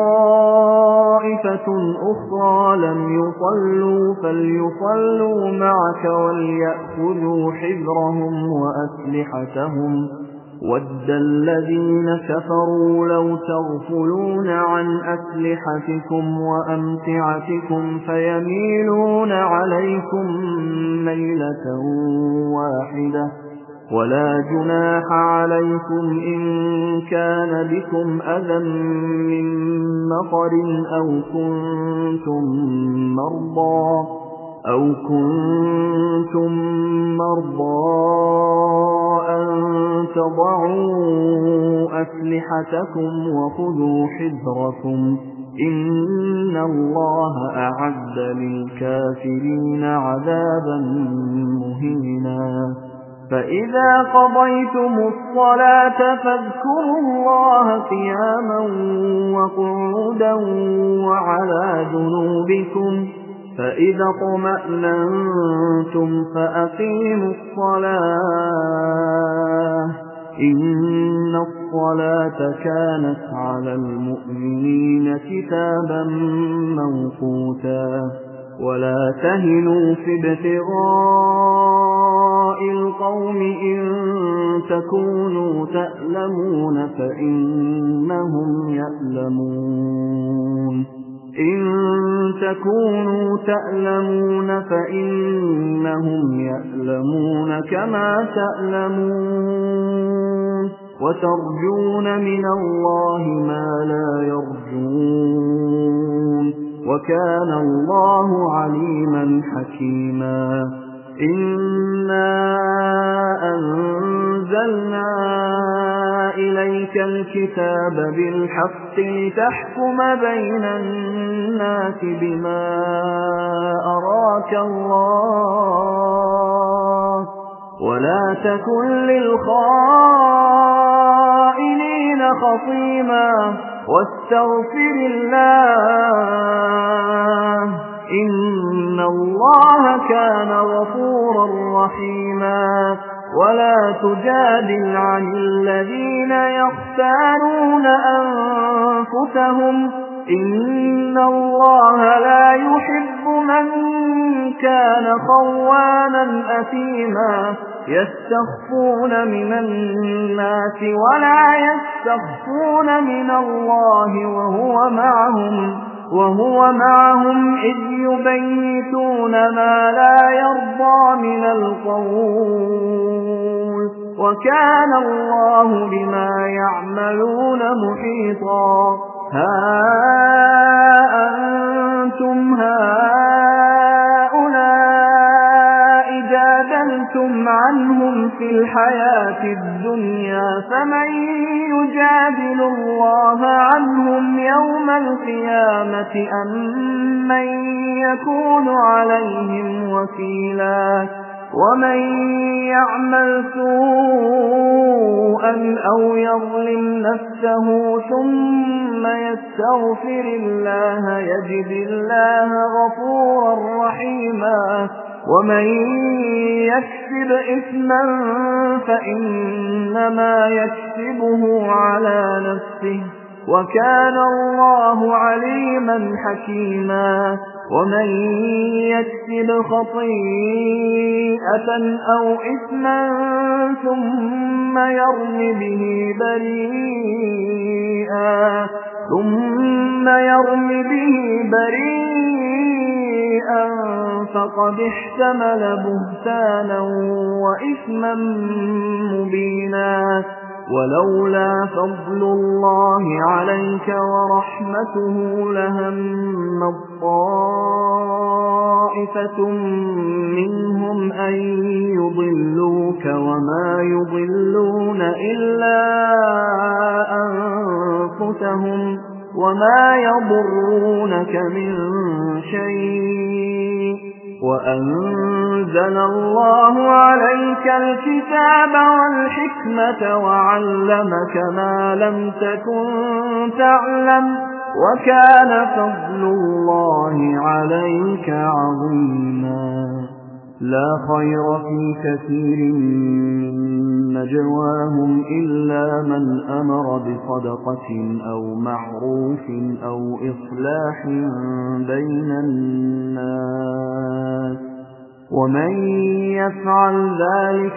S1: طائفة أخرى لم يصلوا فليصلوا معك وليأخذوا حذرهم وأسلحتهم وَدَّ الَّذِينَ كَفَرُوا لَوْ تَغْفُلُونَ عَنْ أَسْلِحَتِكُمْ وَأَمْتِعَتِكُمْ فَيَمِيلُونَ عَلَيْكُمْ مَيْلَةً وَاحِدَةً وَلَا جُنَاحَ عَلَيْكُمْ إِن كَانَ بِكُمْ أَذًى مِّن مَّطَرٍ أَوْ كُنتُم مَّرْضَىٰ أَوْ كُنتُم مَّرْضَىٰ أَن تضعوا أسلحتكم وخذوا حذركم إن الله أعد للكافرين عذابا مهينا فإذا قضيتم الصلاة فاذكروا الله قياما وقعودا وعلى جنوبكم فإذا اطمأننتم فأقيموا الصلاة إن الصلاة كانت على المؤمنين كتابا موقوتا ولا تهنوا في ابتغاء القوم إن تكونوا تألمون فإنهم يألمون إن تكونوا تألمون فإنهم يألمون كما تألمون وترجون من الله ما لا يرجون وكان الله عليما حكيما إنا أنزلنا إليك الكتاب بالحق لتحكم بين الناس بما أراك الله ولا تكن للخائنين خصيما واستغفر الله إن الله كان غفورا رحيما ولا تجادل عن الذين يختارون أنفسهم إن الله لا يحب من كان خوانا أثيما يستخفون من الناس ولا يستخفون من الله وهو معهم وهو معهم إذ يبيتون ما لا يرضى من القول وكان الله بما يعملون محيطا ها أنتم هؤلاء جادلتم عنهم في الحياة الدنيا فمن يجادل الله عنهم يوم القيامة أم من يكون عليهم وكيلا ومن يعمل سوءا أو يظلم نفسه ثم يستغفر الله يجد الله غفورا رحيما ومن يكسب إثما فإنما يكسبه على نفسه وكان الله عليما حكيما ومن يكسب خطيئة أو إثما ثم يرم به بريئا ثم يرم به بريئا فقد احتمل بهتانا وإثما مبينا ولولا فضل الله عليك ورحمته لهم طائفة منهم أن يضلوك وما يضلون إلا أنفسهم وما يضرونك من شيء وأنزل الله عليك الكتاب والحكمة وعلمك ما لم تكن تعلم وكان فضل الله عليك عظيما لا خير في كثير من نجواهم إلا من أمر بصدقة أو معروف أو إصلاح بين الناس ومن يفعل ذلك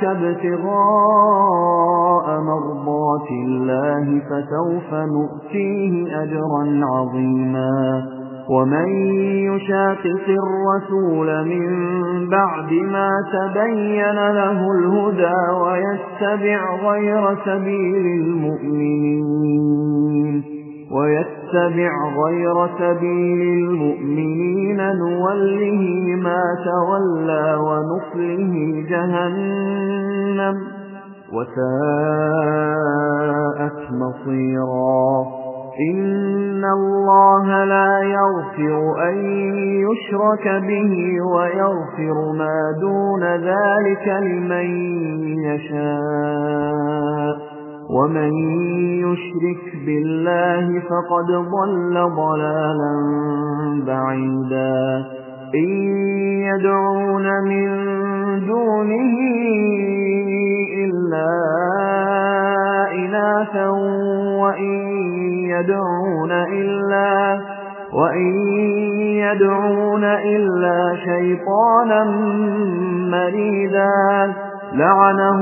S1: ابتغاء مرضات الله فسوف نؤتيه أجرا عظيما ومن يشاقق الرسول من بعد ما تبين له الهدى ويتبع غير سبيل المؤمنين ويتبع غير سبيل المؤمنين نوله ما تولى ونصله جهنم وساءت مصيرا إن الله لا يغفر أن يشرك به ويغفر ما دون ذلك لمن يشاء ومن يشرك بالله فقد ضل ضلالا بعيدا إن يدعون من دونه إلا إناثا وإن يدعون إلا وإن يدعون إلا شيطانا مريدا لعنه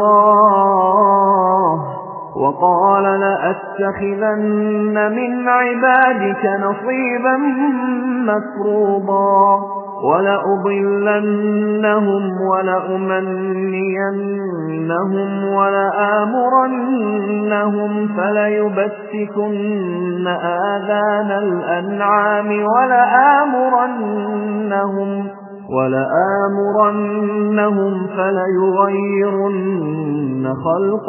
S1: الله وقال لأتخذن من عبادك نصيبا مفروضا ولأضلنهم ولأمنينهم ولآمرنهم فليبتكن آذان الأنعام ولآمرنهم ولآمرنهم فليغيرن خلق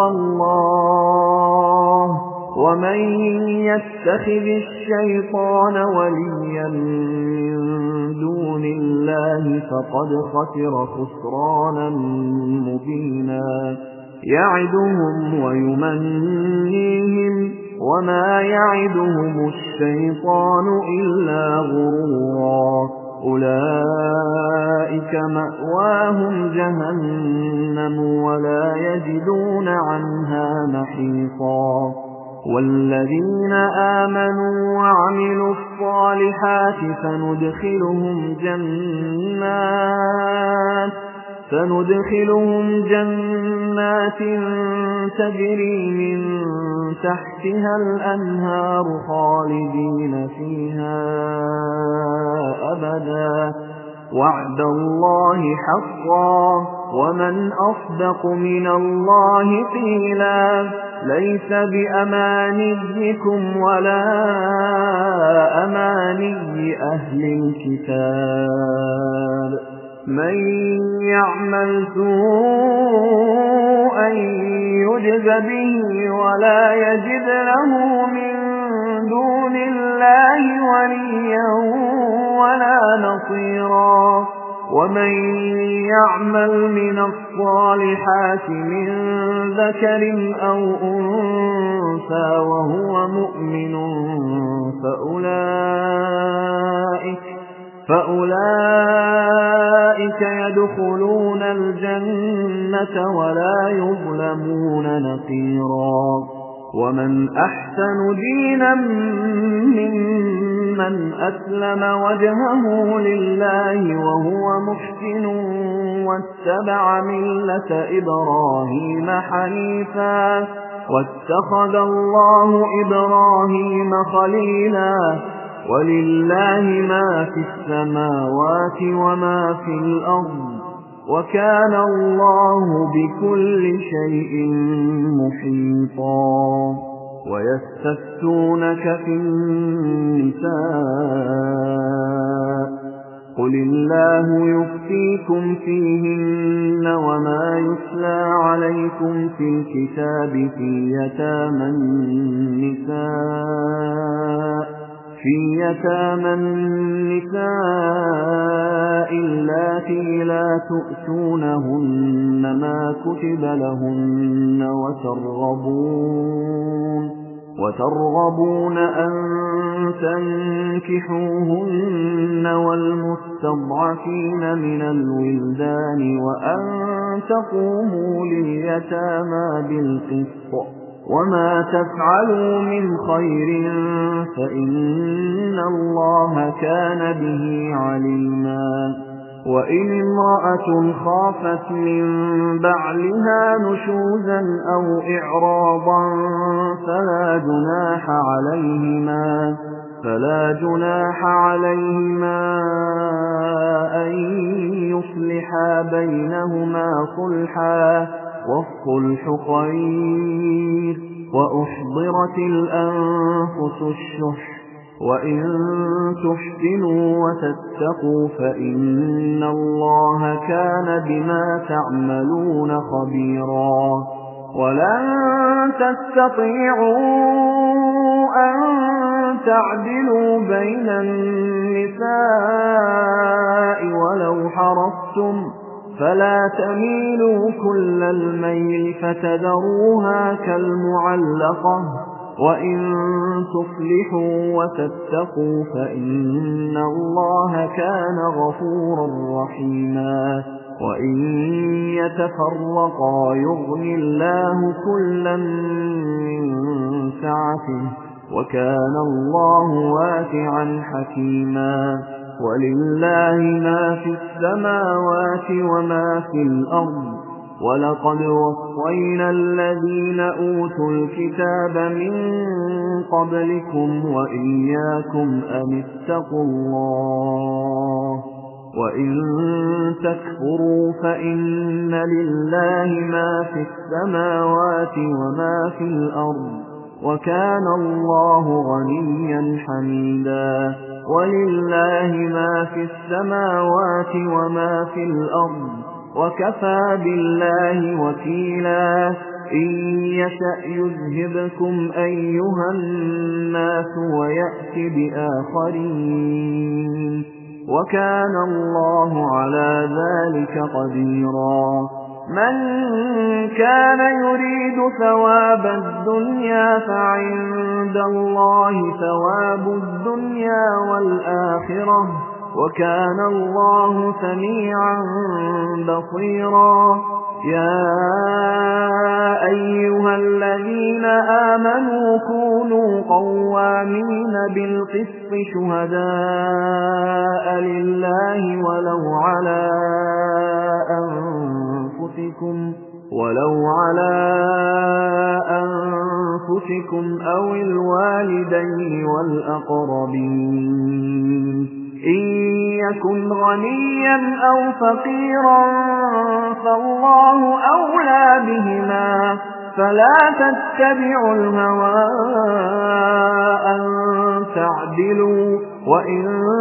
S1: الله ومن يتخذ الشيطان وليا من دون الله فقد خسر خسرانا مبينا يعدهم ويمنيهم وما يعدهم الشيطان إلا غرورا أولئك مأواهم جهنم ولا يجدون عنها محيصا والذين آمنوا وعملوا الصالحات فندخلهم جنات فندخلهم جنات تجري من تحتها الأنهار خالدين فيها أبدا وعد الله حقا ومن أصدق من الله قيلا ليس بأمانيكم ولا أماني أهل الكتاب من يعمل سوءا يجز به ولا يجد له من دون الله وليا ولا نصيرا ومن يعمل من الصالحات من ذكر أو أنثى وهو مؤمن فأولئك فأولئك يدخلون الجنة ولا يظلمون نقيرا ومن أحسن دينا ممن أسلم وجهه لله وهو محسن واتبع ملة إبراهيم حنيفا واتخذ الله إبراهيم خليلا ولله ما في السماوات وما في الأرض وكان الله بكل شيء محيطا ويستفتونك في النساء قل الله يفتيكم فيهن وما يتلى عليكم في الكتاب في يتامى النساء في يتامى النساء اللاتي لا تؤتونهن ما كتب لهن وترغبون وترغبون أن تنكحوهن والمستضعفين من الولدان وأن تقوموا لليتامى بالقسط وما تفعلوا من خير فإن الله كان به عليما وإن امرأة خافت من بعلها نشوزا أو إعراضا فلا جناح عليهما فلا جناح عليهما أن يصلحا بينهما صلحا والصلح خير وأحضرت الأنفس الشح وإن تحسنوا وتتقوا فإن الله كان بما تعملون خبيرا ولن تستطيعوا أن تعدلوا بين النساء ولو حرصتم فلا تميلوا كل الميل فتذروها كالمعلقة وإن تصلحوا وتتقوا فإن الله كان غفورا رحيما وإن يتفرقا يغني الله كلا من سعته وكان الله واسعا حكيما ولله ما في السماوات وما في الأرض ولقد وصينا الذين أوتوا الكتاب من قبلكم وإياكم أن اتقوا الله وإن تكفروا فإن لله ما في السماوات وما في الأرض وكان الله غنيا حميدا ولله ما في السماوات وما في الأرض وكفى بالله وكيلا إن يشأ يذهبكم أيها الناس ويأتي بآخرين وكان الله على ذلك قديرا من كان يريد ثواب الدنيا فعند الله ثواب الدنيا والآخرة وكان الله سميعا بصيرا يا أيها الذين آمنوا كونوا قوامين بالقسط شهداء لله ولو على أنفسكم ولو على أنفسكم أو الوالدين والأقربين إن يكن غنيا أو فقيرا فالله أولى بهما فلا تتبعوا الهوى أن تعدلوا وإن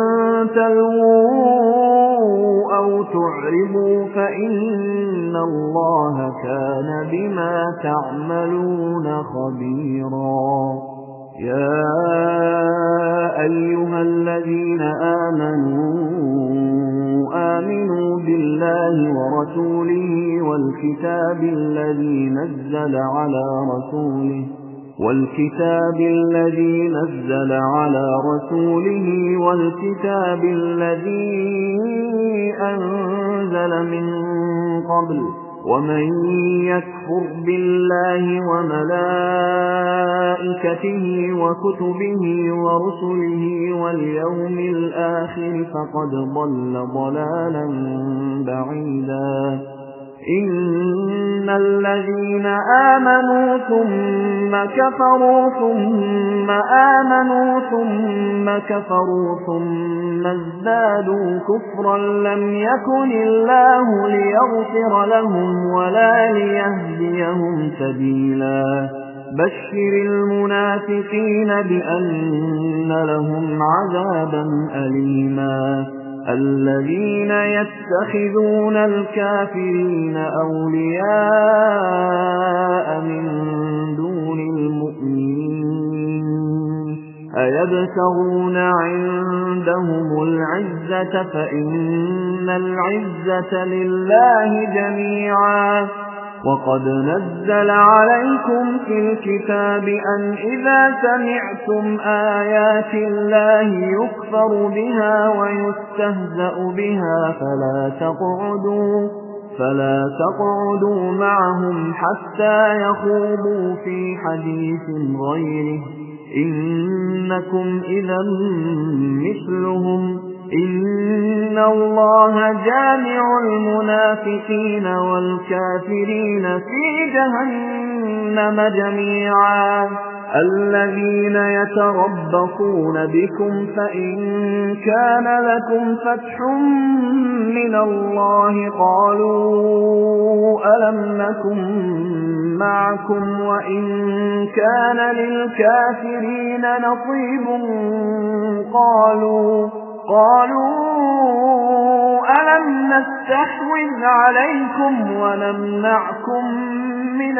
S1: تلووا أو تعرضوا فإن الله كان بما تعملون خبيرا يا أيها الذين آمنوا آمنوا بالله ورسوله والكتاب الذي نزل على رسوله والكتاب الذي نزل على رسوله والكتاب الذي أنزل من قبل ومن يكفر بالله وملائكته وكتبه ورسله واليوم الآخر فقد ضل ضلالا بعيدا إن الذين آمنوا ثم كفروا ثم آمنوا ثم كفروا ثم ازدادوا كفرا لم يكن الله ليغفر لهم ولا ليهديهم سبيلا بشر المنافقين بأن لهم عذابا أليما الذين يتخذون الكافرين أولياء من دون المؤمنين أيبتغون عندهم العزة فإن العزة لله جميعا وقد نزل عليكم في الكتاب أن إذا سمعتم آيات الله يكفر بها ويستهزأ بها فلا تقعدوا فلا تقعدوا معهم حتى يخوضوا في حديث غيره إنكم إذا مثلهم إن الله جامع المنافقين والكافرين في جهنم جميعا الذين يتربصون بكم فإن كان لكم فتح من الله قالوا ألم نكن معكم وإن كان للكافرين نصيب قالوا قالوا ألم نستحوذ عليكم ونمنعكم من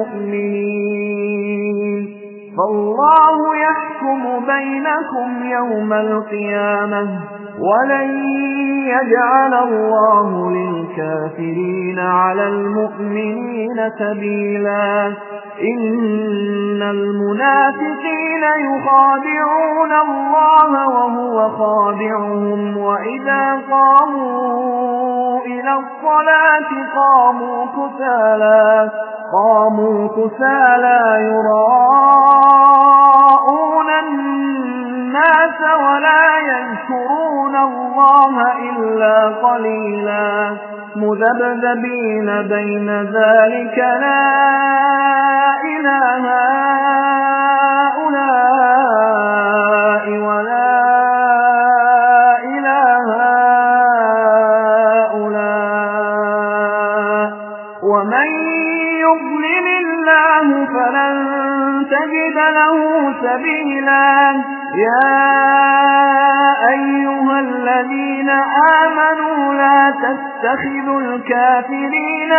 S1: المؤمنين فالله يحكم بينكم يوم القيامة ولن يجعل الله للكافرين على المؤمنين سبيلا إن المنافقين يخادعون الله وهو خادعهم وإذا قاموا إلى الصلاة قاموا كسالى قاموا كسالى يراءون الناس ولا يذكرون الله إلا قليلا مذبذبين بين ذلك لا إله هؤلاء ولا إله هؤلاء ومن يضلل الله فلن تجد له سبيلا يا أيها الذين آمنوا لا تتخذوا الكافرين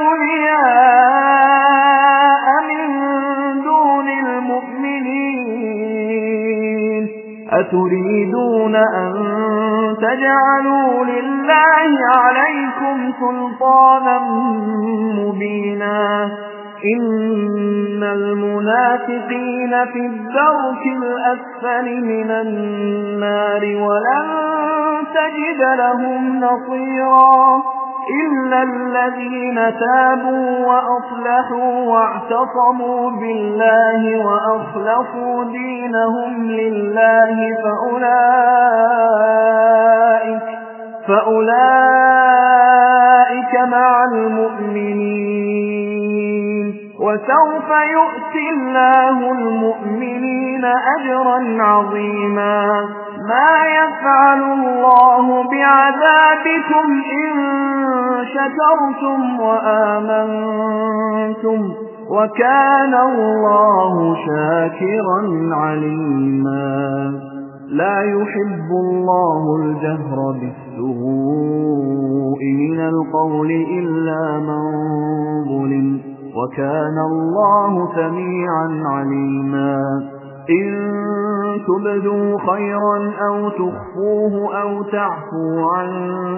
S1: أولياء من دون المؤمنين أتريدون أن تجعلوا لله عليكم سلطانا مبينا إن المنافقين في الدرك الأسفل من النار ولن تجد لهم نصيرا إلا الذين تابوا وأصلحوا واعتصموا بالله وأخلصوا دينهم لله فأولئك فأولئك مع المؤمنين وسوف يؤتي الله المؤمنين أجرا عظيما ما يفعل الله بعذابكم إن شكرتم وآمنتم وكان الله شاكرا عليما لا يحب الله الجهر بالسوء من القول إلا من ظلم وكان الله سميعا عليما إن تبدوا خيرا أو تخفوه أو تعفوا عن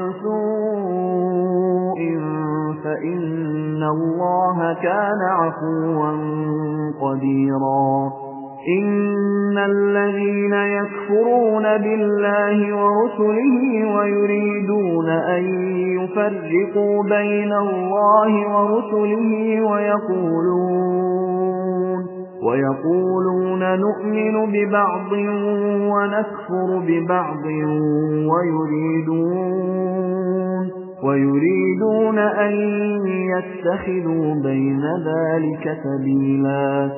S1: سوء فإن الله كان عفوا قديرا إن الذين يكفرون بالله ورسله ويريدون أن يفرقوا بين الله ورسله ويقولون ويقولون نؤمن ببعض ونكفر ببعض ويريدون ويريدون أن يتخذوا بين ذلك سبيلا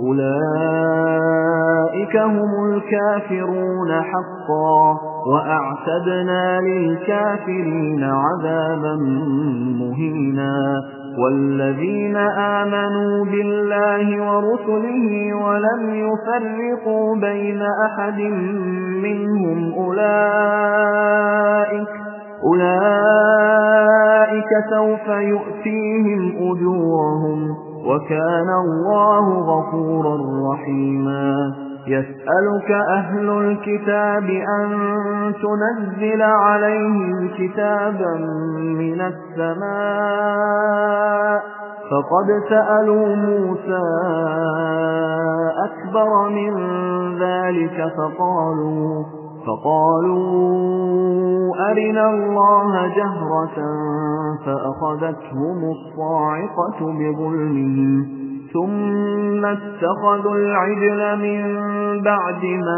S1: أولئك هم الكافرون حقا وأعتدنا للكافرين عذابا مهينا والذين آمنوا بالله ورسله ولم يفرقوا بين أحد منهم أولئك أولئك سوف يؤتيهم أجورهم وكان الله غفورا رحيما يسألك أهل الكتاب أن تنزل عليهم كتابا من السماء فقد سألوا موسى أكبر من ذلك فقالوا فقالوا أرنا الله جهرة فأخذتهم الصاعقة بظلمهم ثم اتخذوا العجل من بعد ما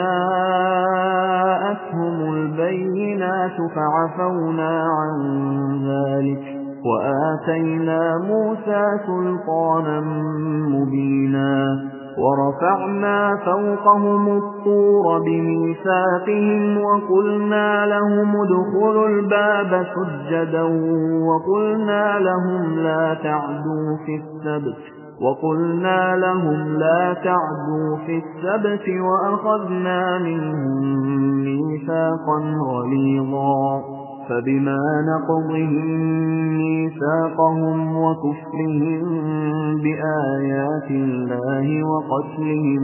S1: جاءتهم البينات فعفونا عن ذلك وآتينا موسى سلطانا مبينا ورفعنا فوقهم الطور بميثاقهم وقلنا لهم ادخلوا الباب سجدا وقلنا لهم لا تعدوا في السبت وقلنا لهم لا تعدوا في السبت وأخذنا منهم ميثاقا غليظا فبما نقضهم ميثاقهم وكفرهم بآيات الله وقتلهم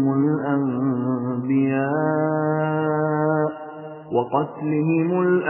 S1: الأنبياء وقتلهم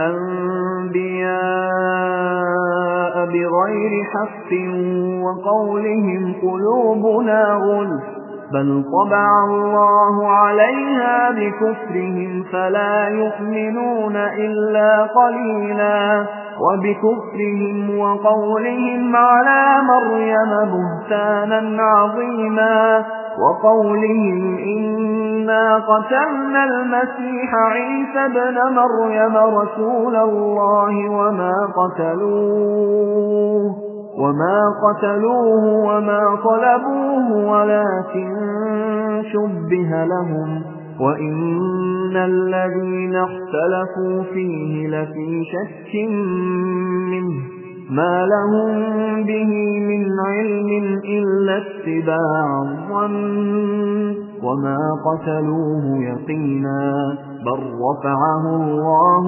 S1: الأنبياء بغير حق وقولهم قلوبنا غلف بل طبع الله عليها بكفرهم فلا يؤمنون إلا قليلا وبكفرهم وقولهم على مريم بهتانا عظيما وقولهم إنا قتلنا المسيح عيسى ابن مريم رسول الله وما قتلوه وما قتلوه وما طلبوه ولكن شبه لهم وإن الذين اختلفوا فيه لفي شك منه ما لهم به من علم إلا اتباع الظن وما قتلوه يقينا بل رفعه الله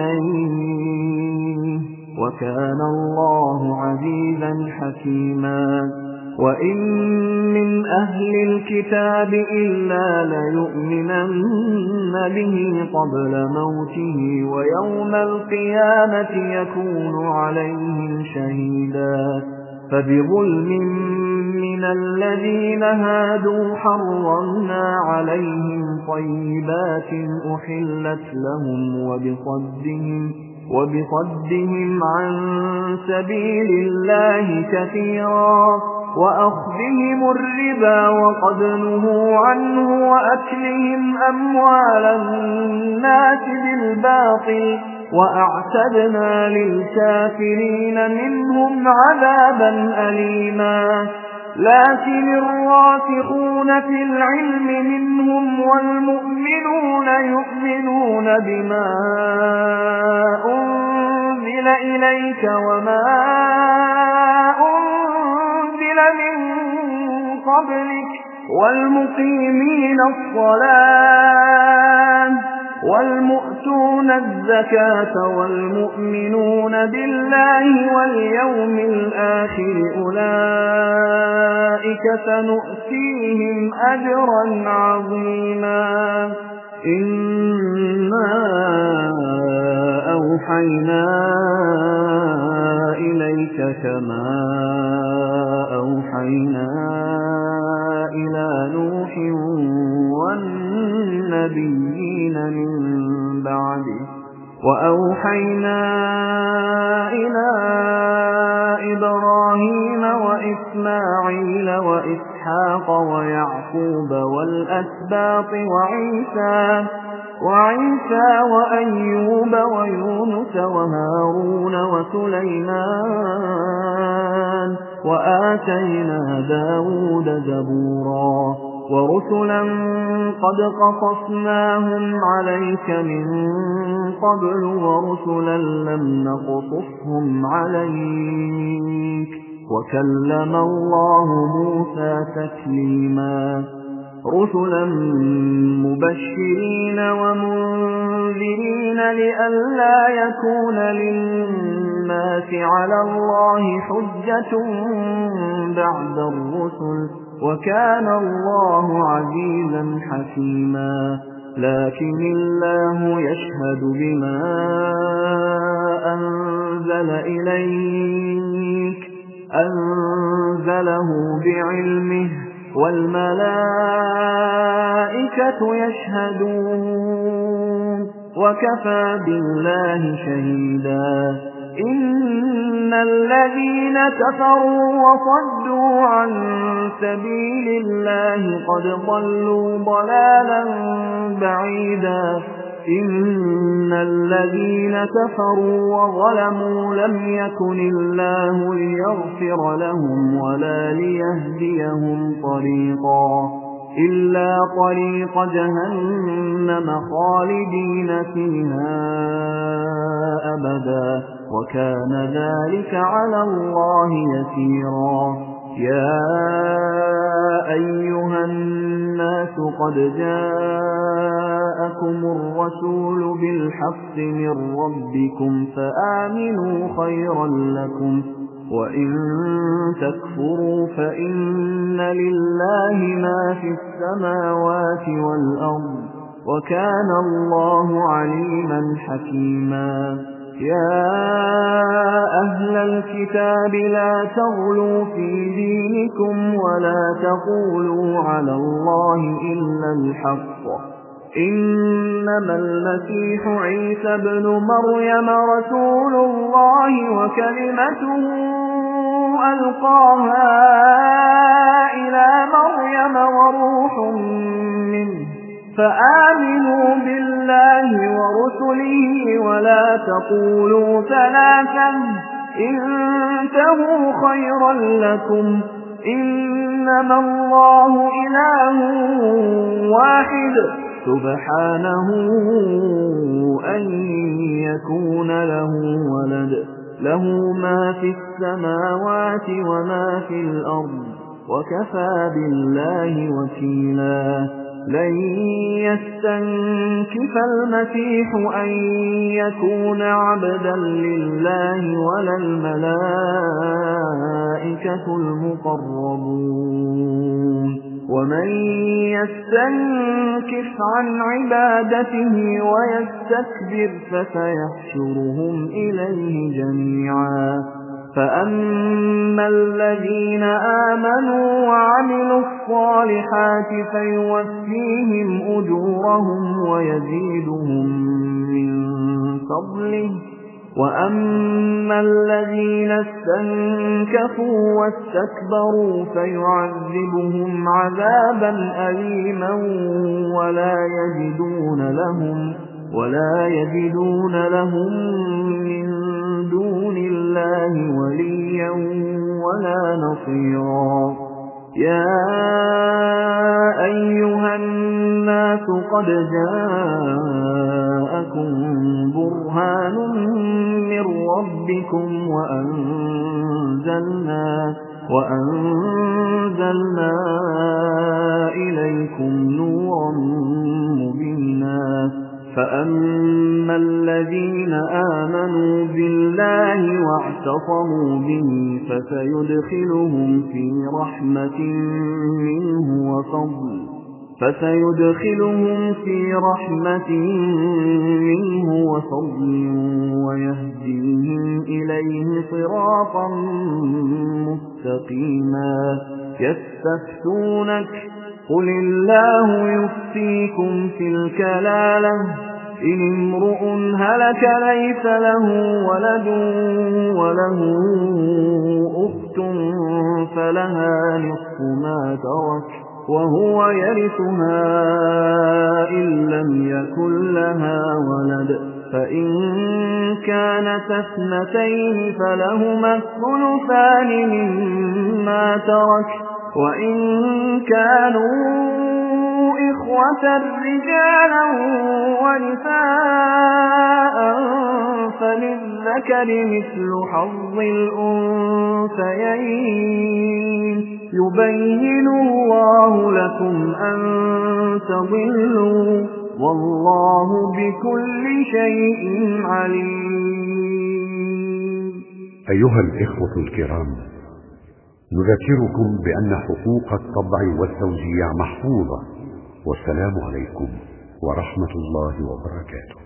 S1: إليه وكان الله عزيزا حكيما وإن من أهل الكتاب إلا ليؤمنن به قبل موته ويوم القيامة يكون عليهم شهيدا فبظلم من الذين هادوا حرمنا عليهم طيبات أحلت لهم وبصدهم وبصدهم عن سبيل الله كثيرا وأخذهم الربا وقد نهوا عنه وأكلهم أموال الناس بالباطل وأعتدنا للكافرين منهم عذابا أليما لكن الراسخون في العلم منهم والمؤمنون يؤمنون بما أنزل إليك وما أنزل من قبلك والمقيمين الصلاة والمؤتون الزكاة والمؤمنون بالله واليوم الآخر أولئك سنؤتيهم أجرا عظيما إنا أوحينا إليك كما أوحينا إلى نوح والنبيين من بعده وأوحينا إلى وإسحاق ويعقوب والأسباط وعيسى وعيسى وأيوب ويونس وهارون وسليمان وآتينا داود زبورا ورسلا قد قصصناهم عليك من قبل ورسلا لم نقصصهم عليك وكلم الله موسى تكليما رسلا مبشرين ومنذرين لئلا يكون للناس على الله حجة بعد الرسل وكان الله عزيزا حكيما لكن الله يشهد بما أنزل إليك أنزله بعلمه والملائكة يشهدون وكفى بالله شهيدا إن الذين كفروا وصدوا عن سبيل الله قد ضلوا ضلالا بعيدا إن الذين كفروا وظلموا لم يكن الله ليغفر لهم ولا ليهديهم طريقا إلا طريق جهنم خالدين فيها أبدا وكان ذلك على الله يسيرا يا أيها الناس قد جاءكم الرسول بالحق من ربكم فآمنوا خيرا لكم وإن تكفروا فإن لله ما في السماوات والأرض وكان الله عليما حكيما يا أهل الكتاب لا تغلوا في دينكم ولا تقولوا على الله إلا الحق إنما المسيح عيسى ابن مريم رسول الله وكلمته ألقاها إلى مريم وروح منه فآمنوا بالله ورسله ولا تقولوا ثلاثا انتهوا خيرا لكم إنما الله إله واحد سبحانه أن يكون له ولد له ما في السماوات وما في الأرض وكفى بالله وكيلا لن يستنكف المسيح أن يكون عبدا لله ولا الملائكة المقربون ومن يستنكف عن عبادته ويستكبر فسيحشرهم إليه جميعا فأما الذين آمنوا وعملوا الصالحات فيوفيهم أجورهم ويزيدهم من فضله وأما الذين استنكفوا واستكبروا فيعذبهم عذابا أليما ولا يجدون لهم ولا يجدون لهم من دون الله وليا ولا نصيرا يا أيها الناس قد جاءكم برهان من ربكم وأنزلنا وأنزلنا إليكم نورا مبينا فأما الذين آمنوا بالله واعتصموا به فسيدخلهم في رحمة منه وفضل فسيدخلهم في رحمة منه وفضل ويهديهم إليه صراطا مستقيما يستفتونك قل الله يفتيكم في الكلالة إن امرؤ هلك ليس له ولد وله أخت فلها نصف ما ترك وهو يرثها إن لم يكن لها ولد فإن كانت اثنتين فلهما الثلثان مما ترك وإن كانوا إخوة رجالا ونساء فللذكر مثل حظ الأنثيين يبين الله لكم أن تضلوا والله بكل شيء عليم.
S2: أيها الإخوة الكرام، نذكركم بأن حقوق الطبع والتوزيع محفوظة، والسلام عليكم ورحمة الله وبركاته.